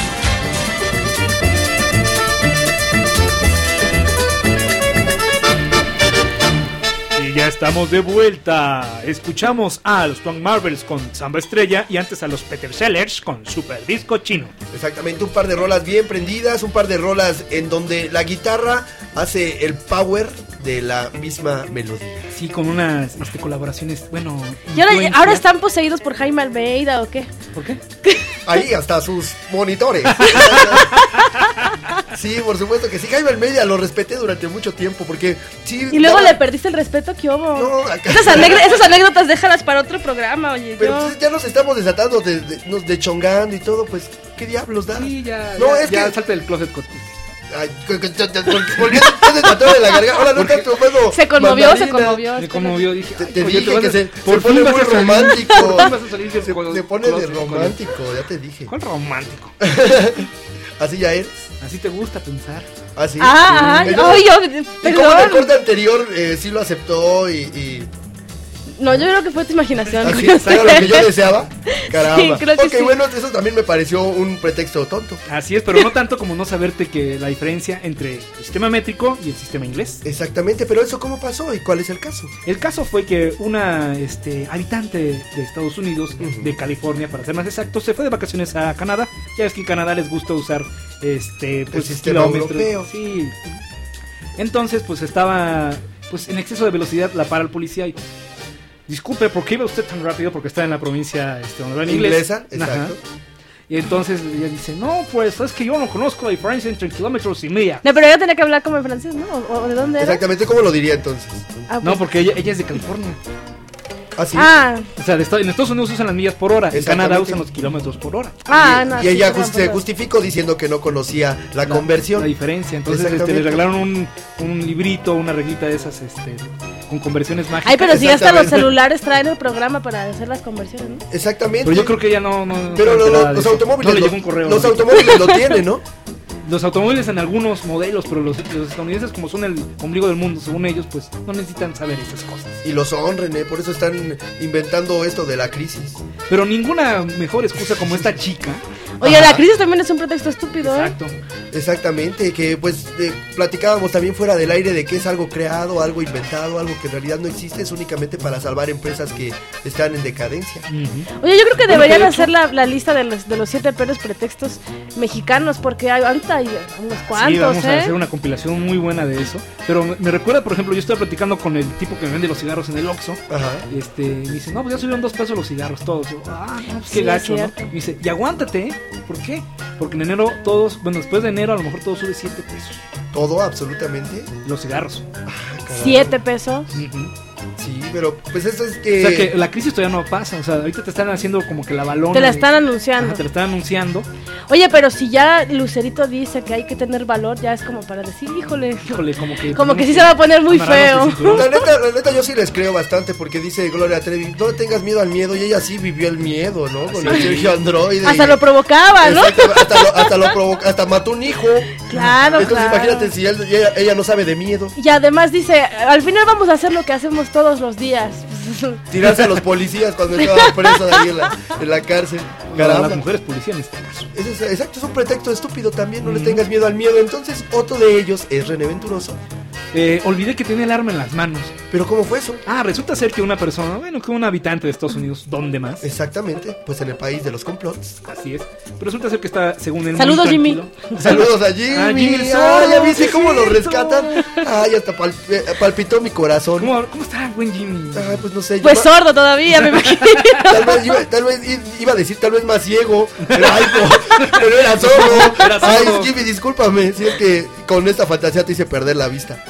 Y ya estamos de vuelta. Escuchamos a los Twang Marvels con Samba Estrella y antes a los Peter Sellers con Super Disco Chino. Exactamente, un par de rolas bien prendidas, un par de rolas en donde la guitarra hace el power de la misma melodía. Sí, con unas colaboraciones, bueno. ¿Y ahora están poseídos por Jaime Almeida o qué? ¿Por qué? Ahí hasta sus monitores. Sí, por supuesto que sí. Jaime Almeida lo respeté durante mucho tiempo porque sí. Y luego le perdiste el respeto, ¿qué hubo? No, acá... esas anécdotas déjalas para otro programa, oye. Pero entonces ya nos estamos desatando de chongando y todo, pues, ¿qué diablos da? Sí, ya. No, ya, es ya que... salte del closet. Ay, volviendo a tratar de la garganta. Ahora no tanto, bueno. Se conmovió. Me conmovió, dije. Te dije que se pone muy romántico. Se pone de romántico, ya te dije. ¿Cuál romántico? ¿Así ya eres? Así te gusta pensar. ¿Ah, sí? Ay, ¿Cómo perdón. el corte anterior sí lo aceptó y... No, yo creo que fue tu imaginación. ¿Así era lo que yo deseaba? Caramba. Sí, creo que sí. Bueno, eso también me pareció un pretexto tonto. Así es, pero no tanto como no saberte que la diferencia entre el sistema métrico y el sistema inglés. Exactamente, pero eso ¿cómo pasó y cuál es el caso? El caso fue que una habitante de Estados Unidos, de California para ser más exacto, se fue de vacaciones a Canadá. Ya ves que en Canadá les gusta usar el sistema europeo. Sí. Entonces, pues estaba en exceso de velocidad, la para el policía y... Disculpe, ¿por qué iba usted tan rápido? Porque está en la provincia donde hablan inglés. Inglesa, exacto. Ajá. Y entonces ella dice, no, pues es que yo no conozco la diferencia entre kilómetros y milla. No, pero ella tenía que hablar como en francés, ¿no? ¿O de dónde era? Exactamente, ¿cómo lo diría entonces? No, porque ella es de California. ¿Ah, sí? O sea, en Estados Unidos usan las millas por hora, en Canadá usan los kilómetros por hora. Y ella se justificó diciendo que no conocía la conversión. La diferencia, entonces le regalaron un librito, una reglita de esas con conversiones mágicas. Ay, pero si hasta los celulares traen el programa para hacer las conversiones, ¿no? Exactamente. Pero yo creo que ella no pero los automóviles, no le llegó un correo. Los automóviles lo tienen, ¿no? Los automóviles en algunos modelos, pero los estadounidenses, como son el ombligo del mundo, según ellos, pues no necesitan saber esas cosas. Y lo son, René, por eso están inventando esto de la crisis. Pero ninguna mejor excusa como esta chica. Oye, la crisis también es un pretexto estúpido, Exacto. Exactamente, que pues platicábamos también fuera del aire de que es algo creado, algo inventado, algo que en realidad no existe, es únicamente para salvar empresas que están en decadencia. Oye, yo creo que deberían hacer la lista de los 7 peores pretextos mexicanos, porque ahorita hay unos cuantos, sí, vamos a hacer una compilación muy buena de eso. Pero me recuerda, por ejemplo, yo estaba platicando con el tipo que me vende los cigarros en el Oxxo. Ajá. Me dice, no, pues ya subieron 2 pesos los cigarros todos. Yo, no, pues qué gacho, ¿no? Me dice, y aguántate, ¿por qué? Porque en enero después de enero a lo mejor todo sube 7 pesos. ¿Todo, absolutamente? Los cigarros. 7 pesos. Sí, pero pues eso es que... O sea que la crisis todavía no pasa, o sea, ahorita te están haciendo como que la balona. Te la están anunciando. Te la están anunciando. Oye, pero si ya Lucerito dice que hay que tener valor, ya es como para decir, híjole, como que sí se va a poner muy feo. La neta yo sí les creo bastante, porque dice Gloria Trevi, no tengas miedo al miedo, y ella sí vivió el miedo, ¿no? Con el Sergio Android. Hasta lo provocaba, ¿no? Hasta mató un hijo. Claro, entonces imagínate si ella no sabe de miedo. Y además dice, al final vamos a hacer lo que hacemos todos los días. Tirarse a los policías cuando estaba preso ahí en la cárcel. Caramba. Las mujeres policías en este caso. Exacto, es un pretexto estúpido también, no le tengas miedo al miedo. Entonces, otro de ellos es René Venturoso. Olvidé que tiene el arma en las manos. ¿Pero cómo fue eso? Resulta ser que una persona, que un habitante de Estados Unidos, ¿dónde más? Exactamente, pues en el país de los complots. Así es. Pero resulta ser que está, según él, saludos, muy Jimmy. Saludos a Jimmy. ¿Ya viste cómo lo rescatan? Ay, hasta palpitó mi corazón. ¿Cómo está, buen Jimmy? Pues no sé. Pues sordo todavía, me imagino. Tal vez iba a decir, tal vez más ciego. Pero era sordo. Ay, Jimmy, discúlpame si es que con esta fantasía te hice perder la vista.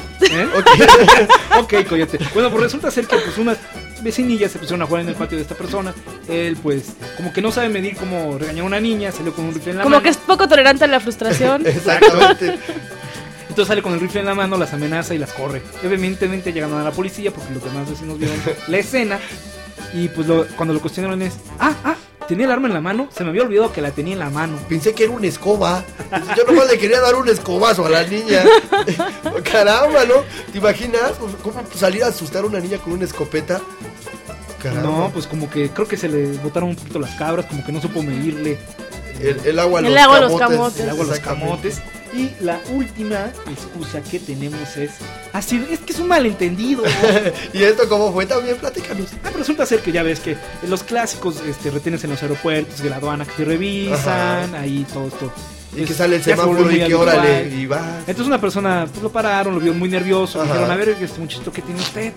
Ok, coyote. Bueno, pues resulta ser que pues unas vecinillas se pusieron a jugar en el patio de esta persona. Él pues como que no sabe medir cómo regañar a una niña, salió con un rifle en la mano. Como que es poco tolerante a la frustración. Exactamente. Entonces sale con el rifle en la mano, las amenaza y las corre. Evidentemente llegan a la policía porque los demás vecinos vieron la escena. Y pues cuando lo cuestionaron es, tenía el arma en la mano, se me había olvidado que la tenía en la mano. Pensé que era una escoba. Yo nomás le quería dar un escobazo a la niña. Caramba, ¿no? ¿Te imaginas cómo salir a asustar a una niña con una escopeta? Caramba. No, pues como que creo que se le botaron un poquito las cabras, como que no supo medirle el agua a los camotes. El agua a los camotes. Y la última excusa que tenemos es que es un malentendido. ¿Y esto cómo fue también? Platícanos. Pero resulta ser que ya ves que los clásicos retenes en los aeropuertos, de la aduana que te revisan, ahí todo esto. Y que sale el semáforo y que órale, y va. Entonces una persona, pues lo pararon, lo vio muy nervioso, dijeron, a ver, este muchachito, ¿qué tiene usted?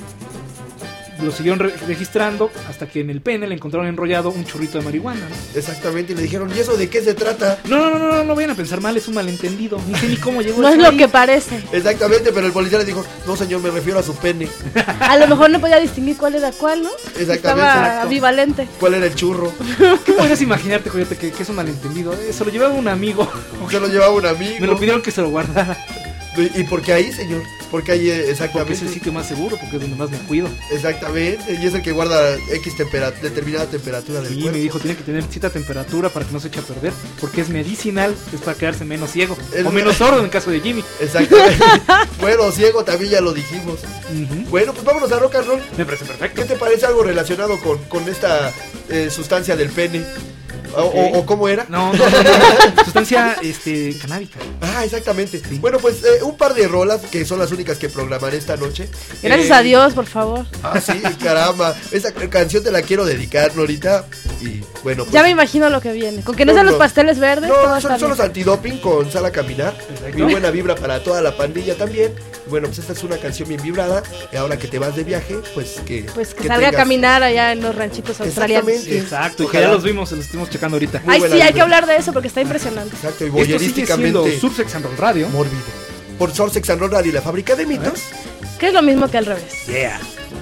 Lo siguieron registrando hasta que en el pene le encontraron enrollado un churrito de marihuana, ¿no? Exactamente, y le dijeron, ¿y eso de qué se trata? No vayan a pensar mal, es un malentendido. Ni sé ni cómo llegó. No es lo que parece. Exactamente, pero el policía le dijo, no señor, me refiero a su pene. A lo mejor no podía distinguir cuál era cuál, ¿no? Exactamente. Estaba ambivalente. ¿Cuál era el churro? ¿Qué podrías imaginarte, Coyote, que es un malentendido? Se lo llevaba un amigo. Se lo llevaba un amigo. Me lo pidieron que se lo guardara. ¿Y por qué ahí, señor? Porque ahí exactamente. Porque es el sitio más seguro, porque es donde más me cuido. Exactamente, y es el que guarda determinada temperatura del cuerpo. Y me dijo, tiene que tener cierta temperatura para que no se eche a perder, porque es medicinal, es para quedarse menos ciego, o menos sordo en el caso de Jimmy. Exactamente. Bueno, ciego también ya lo dijimos. Bueno, pues vámonos a rock and roll. Me parece perfecto. ¿Qué te parece algo relacionado con esta sustancia del pene? Okay. ¿O cómo era? No. Sustancia canábica. Exactamente. Sí. Bueno, pues un par de rolas que son las únicas que programaré esta noche. Gracias a Dios, por favor. Sí, caramba. Esa canción te la quiero dedicar, Norita. Y bueno, pues, ya me imagino lo que viene. Con que no sean los pasteles verdes. No, son los antidoping con Sal a Caminar. Muy buena vibra para toda la pandilla también. Bueno, pues esta es una canción bien vibrada. Y ahora que te vas de viaje, pues que salga a caminar allá en los ranchitos australianos. Exacto, y que ya los vimos, los estuvimos checando sacando ahorita. Ay, sí, hay que hablar de eso porque está impresionante. Exacto, y Esto sigue voyerísticamente siendo Surfsex and Roll Radio. mórbido. Por Surfsex and Roll Radio y la fábrica de mitos. Que es lo mismo que al revés. Yeah.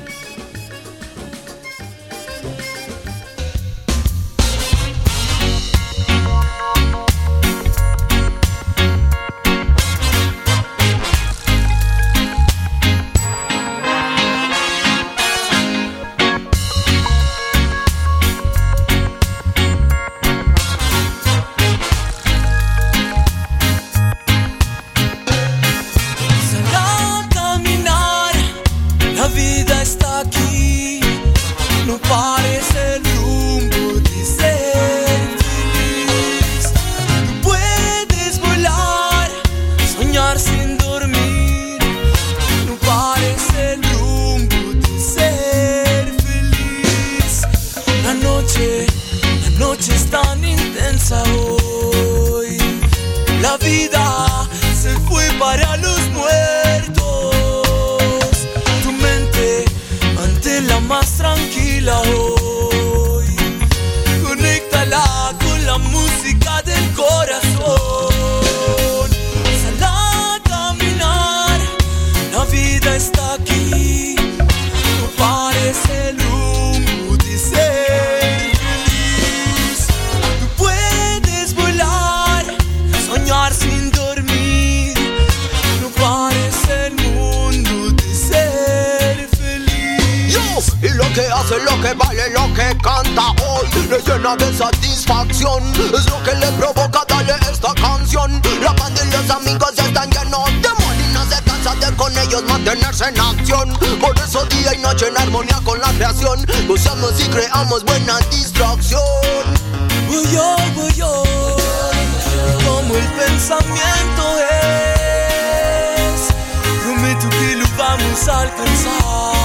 Lo que vale, lo que canta hoy le llena de satisfacción. Es lo que le provoca darle esta canción. La banda y los amigos ya están llenos de amor y no se cansa de con ellos mantenerse en acción. Por eso día y noche en armonía con la creación gozamos y creamos buena distracción. Voy yo, como el pensamiento es, prometo que lo vamos a alcanzar.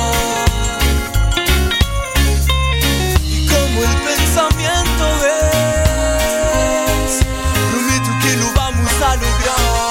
El pensamiento es, prometo que lo vamos a lograr.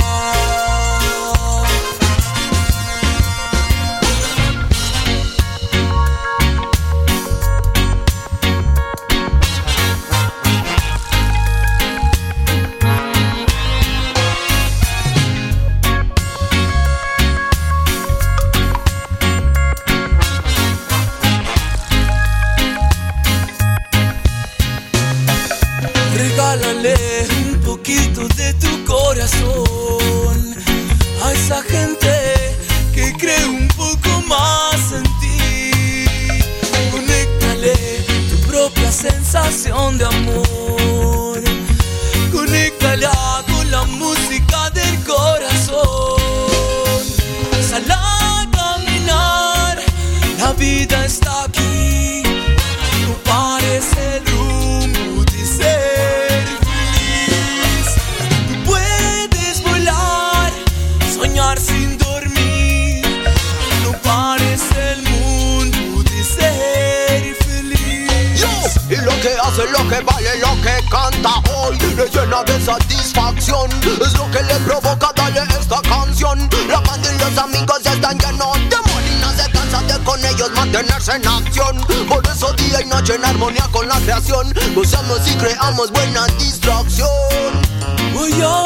Regálale un poquito de tu corazón a esa gente que cree un poco más en ti. Conéctale tu propia sensación de amor. Conéctala con la música del corazón. Sal a caminar, la vida está aquí. No pares el rumbo de ser feliz. Tú puedes volar, soñar sin dormir. No pares el mundo de ser feliz. Y lo que hace, lo que vale, lo que canta hoy le llena de satisfacción. Es lo que le provoca darle esta canción. La banda y los amigos ya están llenos de amor y no se cansa de con ellos mantenerse en acción. Por eso día y noche en armonía con la creación gozamos y creamos buena distracción. Voy yo,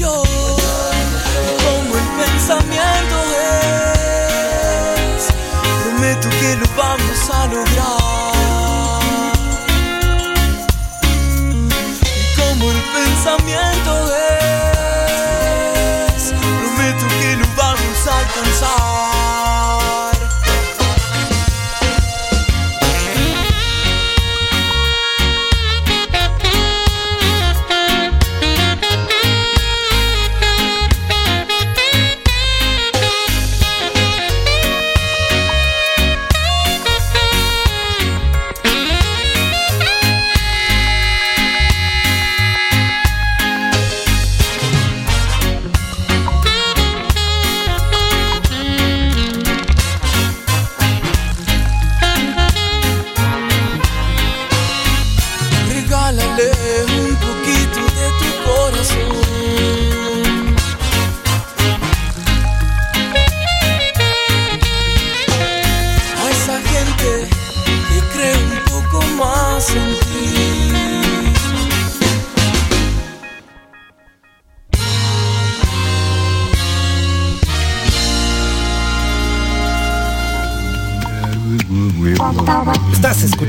como el pensamiento es, prometo que lo vamos a lograr. Como el pensamiento es, prometo que lo vamos a alcanzar.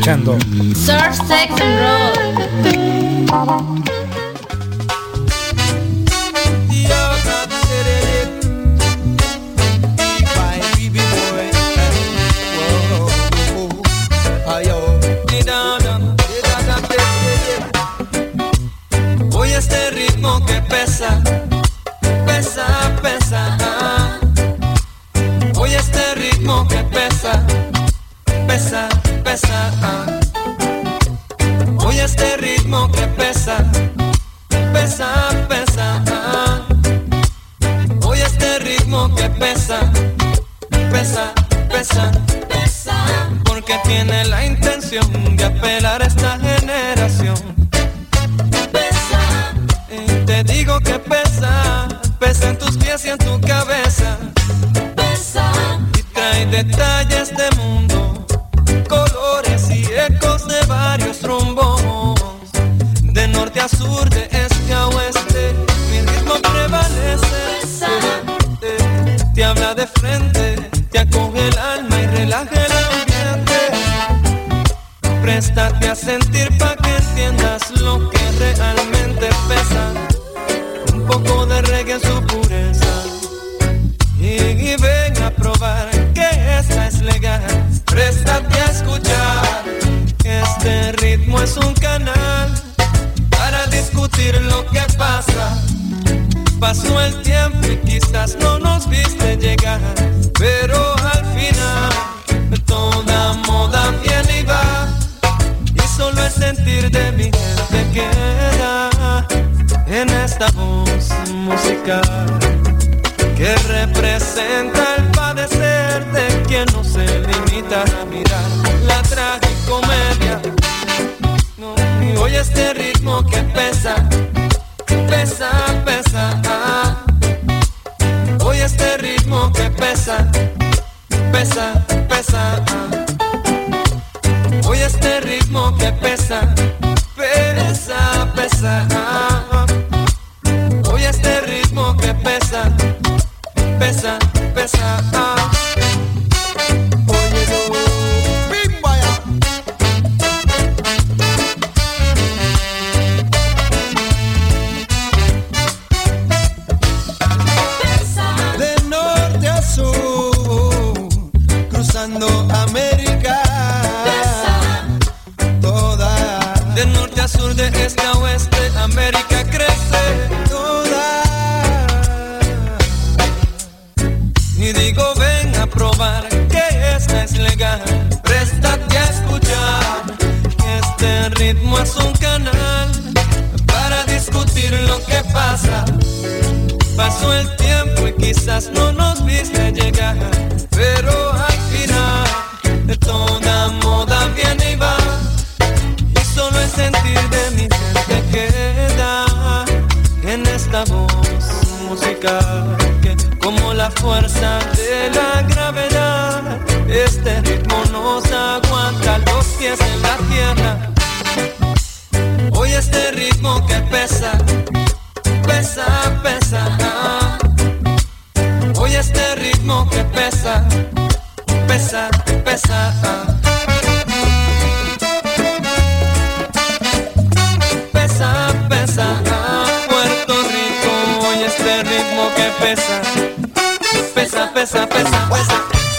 escuchando Surf, Sex and Roll. Hoy este ritmo que pesa, pesa, pesa. Hoy este ritmo que pesa, pesa, pesa. Hoy este ritmo que pesa, pesa, pesa. Hoy este ritmo que pesa, pesa, pesa, pesa. Porque tiene la intención de apelar a esta generación. Pesa, te digo que pesa, pesa en tus pies y en tu cabeza. Pesa, y trae detalles de mundo, colores y ecos de varios rumbos. De norte a sur, de este a oeste, mi ritmo prevalece. Pesa, te habla de frente, te acoge el alma y relaja el ambiente. Préstate a sentir pa' que entiendas lo que realmente pesa. Un poco de reggae en su pureza. Y ven a probar que esta es legal. Préstate a escuchar. Este ritmo es un canal para discutir lo que pasa. Pasó el tiempo y quizás no nos viste llegar, pero al final toda moda viene y va, y solo el sentir de mi gente queda en esta voz musical que representa el padecer de quien no se limita a mirar la tragicomedia. No, y hoy este ritmo que pesa, pesa, pesa. Hoy este ritmo que pesa, pesa, pesa. Hoy este ritmo que pesa, pesa, pesa. Hoy este ritmo que pesa, pesa, pesa. Oye, no, big vaya. De norte a sur, cruzando América. Toda, de norte a sur, de este a oeste, América crece toda. Y digo, ven a probar que esta es legal. Préstate a escuchar. Este ritmo es un canal para discutir lo que pasa. Pasó el tiempo y quizás no nos viste llegar, pero al final de toda moda viene y va, y solo el sentir de mi gente queda en esta voz musical que, como la fuerza de la gravedad, este ritmo nos aguanta los pies en la tierra. Hoy este ritmo que pesa, pesa, pesa. Hoy este ritmo que pesa, pesa, pesa. Pesa, pesa. Puerto Rico, hoy este ritmo que pesa, pesa, pesa, pesa, pesa.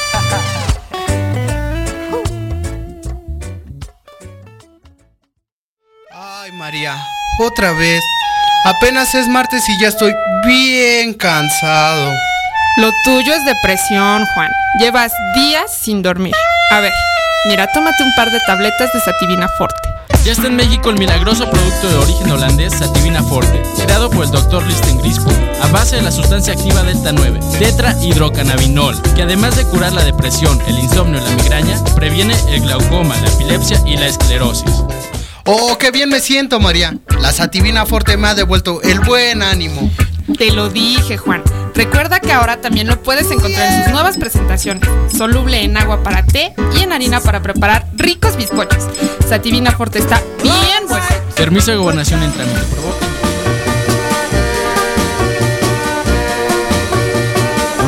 Ay, María, otra vez. Apenas es martes y ya estoy bien cansado. Lo tuyo es depresión, Juan. Llevas días sin dormir. A ver, mira, tómate un par de tabletas de Sativina Forte. Ya está en México el milagroso producto de origen holandés Sativina Forte, creado por el Dr. Listen Grispo, a base de la sustancia activa Delta 9, tetrahidrocannabinol, que además de curar la depresión, el insomnio y la migraña, previene el glaucoma, la epilepsia y la esclerosis. ¡Oh, qué bien me siento, María! La Sativina Forte me ha devuelto el buen ánimo. Te lo dije, Juan. Recuerda que ahora también lo puedes encontrar en sus nuevas presentaciones. Soluble en agua para té y en harina para preparar ricos bizcochos. Sativina Forte está bien bueno. Permiso de gobernación en trámite, por favor.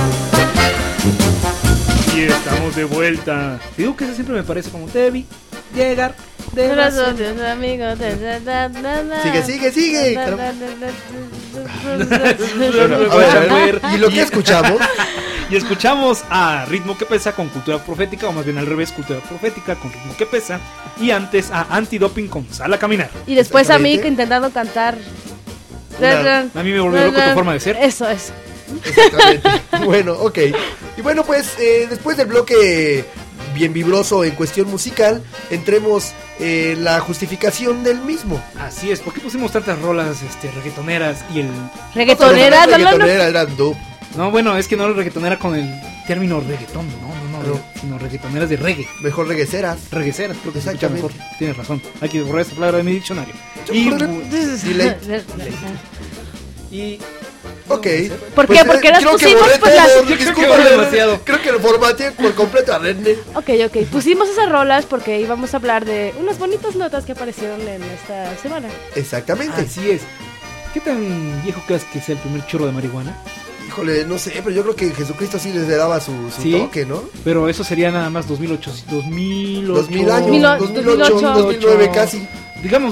Y estamos de vuelta. Te digo que eso siempre me parece como Debbie. llegar de Los razón. odios, amigos. Sigue. A ver. ¿Y lo que escuchamos? Y escuchamos a Ritmo que Pesa con Cultura Profética, o más bien al revés, Cultura Profética con Ritmo que Pesa. Y antes a Antidoping con Sal a Caminar. Y después a mí intentando cantar. A mí me volvió loco tu forma de ser. Eso. Exactamente. Bueno, ok. Y bueno, pues después del bloque bien vibroso en cuestión musical, entremos en la justificación del mismo. Así es, ¿por qué pusimos tantas rolas reggaetoneras y el... ¿Reggaetonera? Reggaetonera, era dub. No, bueno, es que no reggaetonera con el término reggaetón, no, sino reggaetoneras de reggae. Mejor regueceras. Regueceras, creo que se escucha Exactamente. mejor. Tienes razón, hay que borrar esta palabra de mi diccionario. Y... Ok. ¿Por qué? Porque las pusimos pues las... demasiado. Creo que lo formateé por completo a René. Ok. Pusimos esas rolas porque íbamos a hablar de unas bonitas notas que aparecieron en esta semana. Exactamente. Así es. ¿Qué tan viejo crees que sea el primer churro de marihuana? Híjole, no sé, pero yo creo que Jesucristo sí les daba su toque, ¿no? Pero eso sería nada más 2008, 2000 años, 2008, 2009 casi. Digamos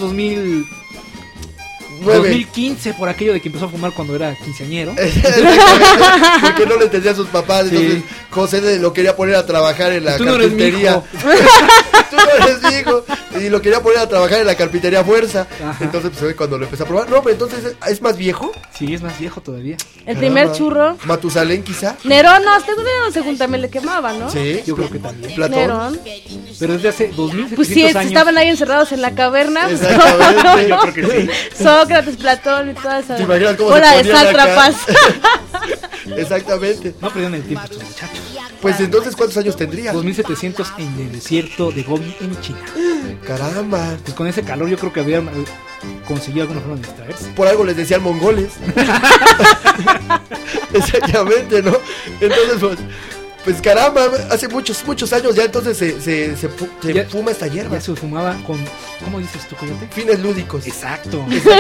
2015 por aquello de que empezó a fumar cuando era quinceañero. Porque no le entendía a sus papás. Sí. Entonces José lo quería poner a trabajar en la Tú no eres mi carpintería. hijo. Tú no eres mi hijo. Y lo quería poner a trabajar en la carpintería a fuerza. Ajá. Entonces pues fue cuando lo empezó a probar. No, pero entonces es más viejo. Sí, es más viejo todavía. El primer churro. Matusalén quizá. Nerón, no, según también le quemaba, ¿no? Sí, yo creo que también. Platón. Nerón. Pero desde hace 2700 Pues sí, años. estaban ahí encerrados en la caverna. Exactamente. Yo creo que sí. Sócrates, Platón y toda esa ¿Te imaginas cómo bola se de ponían acá? sátrapas. Exactamente. No perdieron el tiempo estos muchachos. Pues entonces, ¿cuántos años tendría? 2700 en el desierto de Gobi en China. Caramba. Pues con ese calor yo creo que habían conseguido alguna forma de distraerse. Por algo les decían mongoles. Exactamente, ¿no? Entonces, pues caramba, hace muchos años ya entonces se fuma esta hierba. Ya se fumaba con, ¿cómo dices tú, Coyote? Fines lúdicos. Exacto.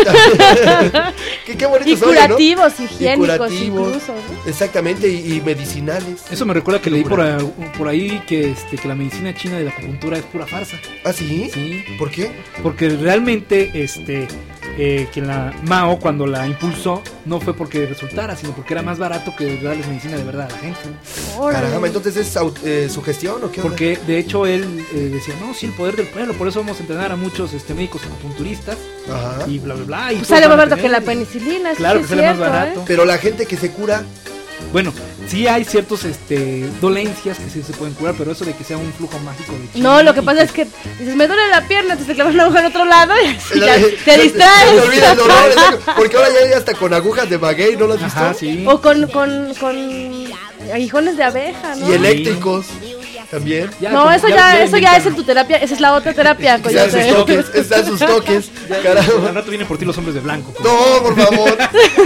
Qué bonito Y soy, curativos, ¿no? higiénicos incluso, ¿no? Exactamente, y medicinales. Eso me recuerda que leí por ahí que la medicina china de la acupuntura es pura farsa. ¿Ah, sí? Sí. ¿Por qué? Porque realmente que la Mao cuando la impulsó no fue porque resultara, sino porque era más barato que darles medicina de verdad a la gente. Caramba, entonces es sugestión o qué onda? Porque de hecho él decía, no, sí, el poder del pueblo, por eso vamos a entrenar a muchos médicos acupunturistas. Ajá. Y bla bla bla. Y pues sale más barato que la penicilina. Claro que sale cierto, más barato. Pero la gente que se cura. Bueno, sí hay ciertos dolencias que sí se pueden curar, pero eso de que sea un flujo mágico de chi. No, lo que pasa es que dices, me duele la pierna, entonces te clavas una aguja en otro lado y así ya te distraes. Te olvidas el dolor, porque ahora ya hay hasta con agujas de maguey, ¿no lo has visto? Ajá, sí. O con aguijones de abeja, ¿no? Y eléctricos. También. No, eso ya es en tu terapia, esa es la otra terapia. Están sus toques. Al rato vienen por ti los hombres de blanco. No, por favor.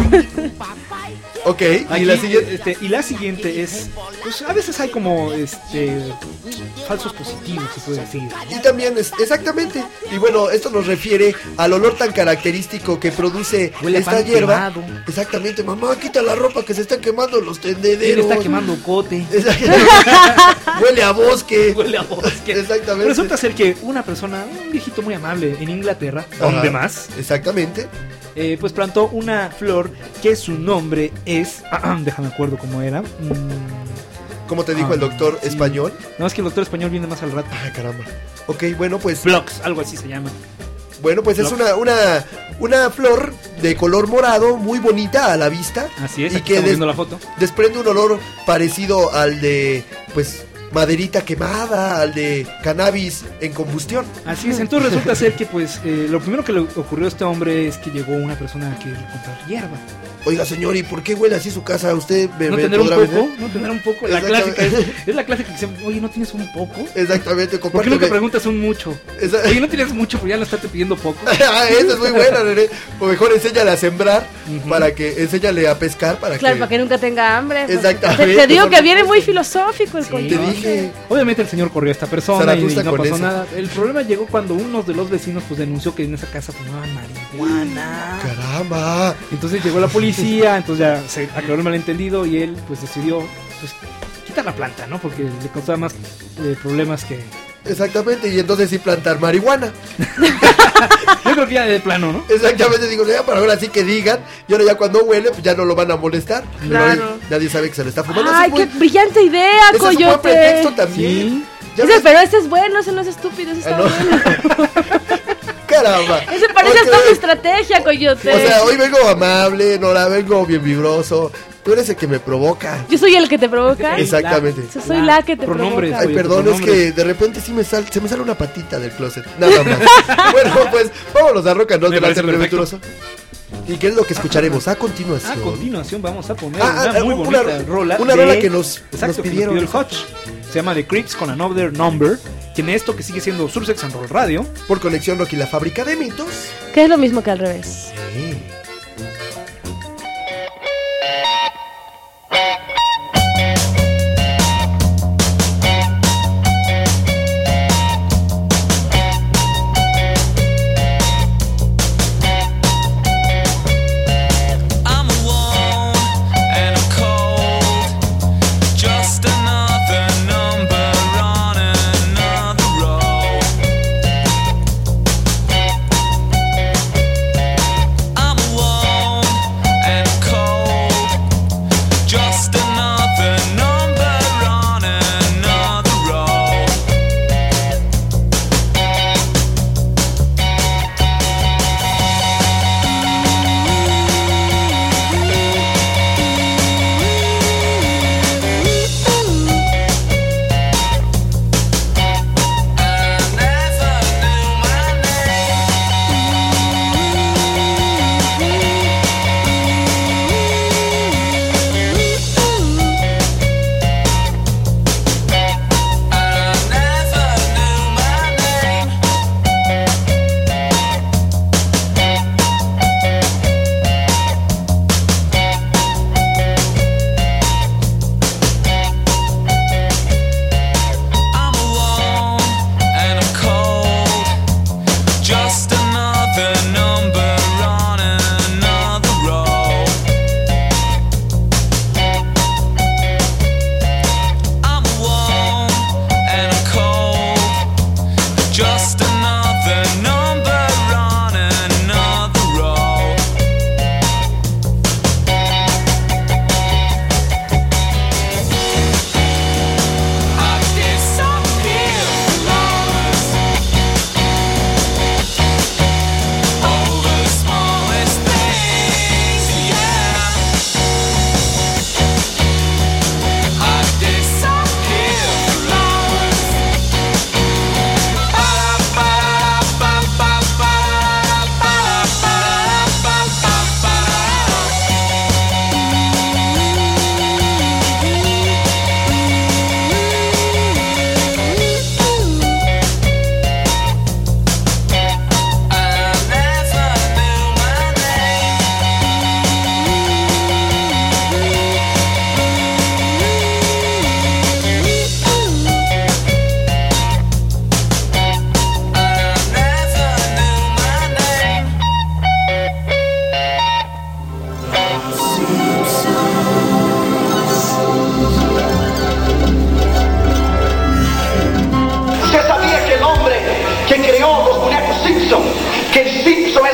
Ok, aquí, y la siguiente. Y la siguiente es, pues a veces hay como falsos positivos, se puede decir. Y también exactamente. Y bueno, esto nos refiere al olor tan característico que produce esta hierba. Quemado. Exactamente, mamá, quita la ropa que se están quemando los tendederos. Se está quemando cote. Huele a bosque. Huele a bosque. Exactamente. Resulta ser que una persona, un viejito muy amable en Inglaterra, donde más. Exactamente. Pues plantó una flor que su nombre es, déjame acuerdo cómo era. ¿Cómo te dijo el doctor español? No, es que el doctor español viene más al rato. Ah, caramba. Ok, bueno, pues Phlox, algo así se llama. Bueno, pues Phlox. Es una flor de color morado, muy bonita a la vista. Así es, y aquí estamos viendo la foto. Desprende un olor parecido al de, pues, maderita quemada, al de cannabis en combustión. Así es, entonces resulta ser que pues lo primero que le ocurrió a este hombre es que llegó una persona a querer comprar hierba. Oiga, señor, ¿y por qué huele así su casa? ¿Usted no tener un poco? ¿No tener un poco? La clásica es la clásica que dice, oye, ¿no tienes un poco? Exactamente, ¿Por qué nunca preguntas un mucho? Oye, ¿no tienes mucho, pero ya lo estás pidiendo poco? Esa es muy buena, René. O mejor enséñale a sembrar, para que enséñale a pescar, para que nunca tenga hambre. Exactamente. Te digo que viene muy filosófico el Te dije. Obviamente el señor corrió a esta persona y no pasó nada. El problema llegó cuando uno de los vecinos pues denunció que en esa casa fumaban marihuana. ¡Caramba! Entonces llegó la policía, entonces ya se aclaró el malentendido y él pues decidió pues quitar la planta, ¿no? Porque le causaba más problemas que Exactamente, y entonces sí plantar marihuana. Yo creo que ya de plano, ¿no? Exactamente, digo, ya para ahora sí que digan, y ahora ya cuando huele, pues ya no lo van a molestar. Claro. Pero nadie sabe que se lo está fumando. Ay, qué brillante idea, ese Coyote. es un buen pretexto también. Sí. Pero ese es bueno, ese no es estúpido, ese está bueno. Caramba. Ese parece hasta una estrategia, Coyote. O sea, hoy vengo amable, Nora, vengo bien vibroso. Tú eres el que me provoca. Yo soy el que te provoca. Exactamente. Yo soy la que te provoca. Ay, perdón, es que de repente sí se me sale una patita del closet. Nada más. Bueno, pues vámonos a Rock and Roll de la Reventuroso. ¿Y qué es lo que escucharemos a continuación? A continuación vamos a poner una muy bonita rola. Una rola que nos pidieron. El Hutch. Se llama The Creeps con Another Number. Tiene esto que sigue siendo Sursex and Roll Radio. Por Conexión Rock y la Fábrica de Mitos. Que es lo mismo que al revés. Sí.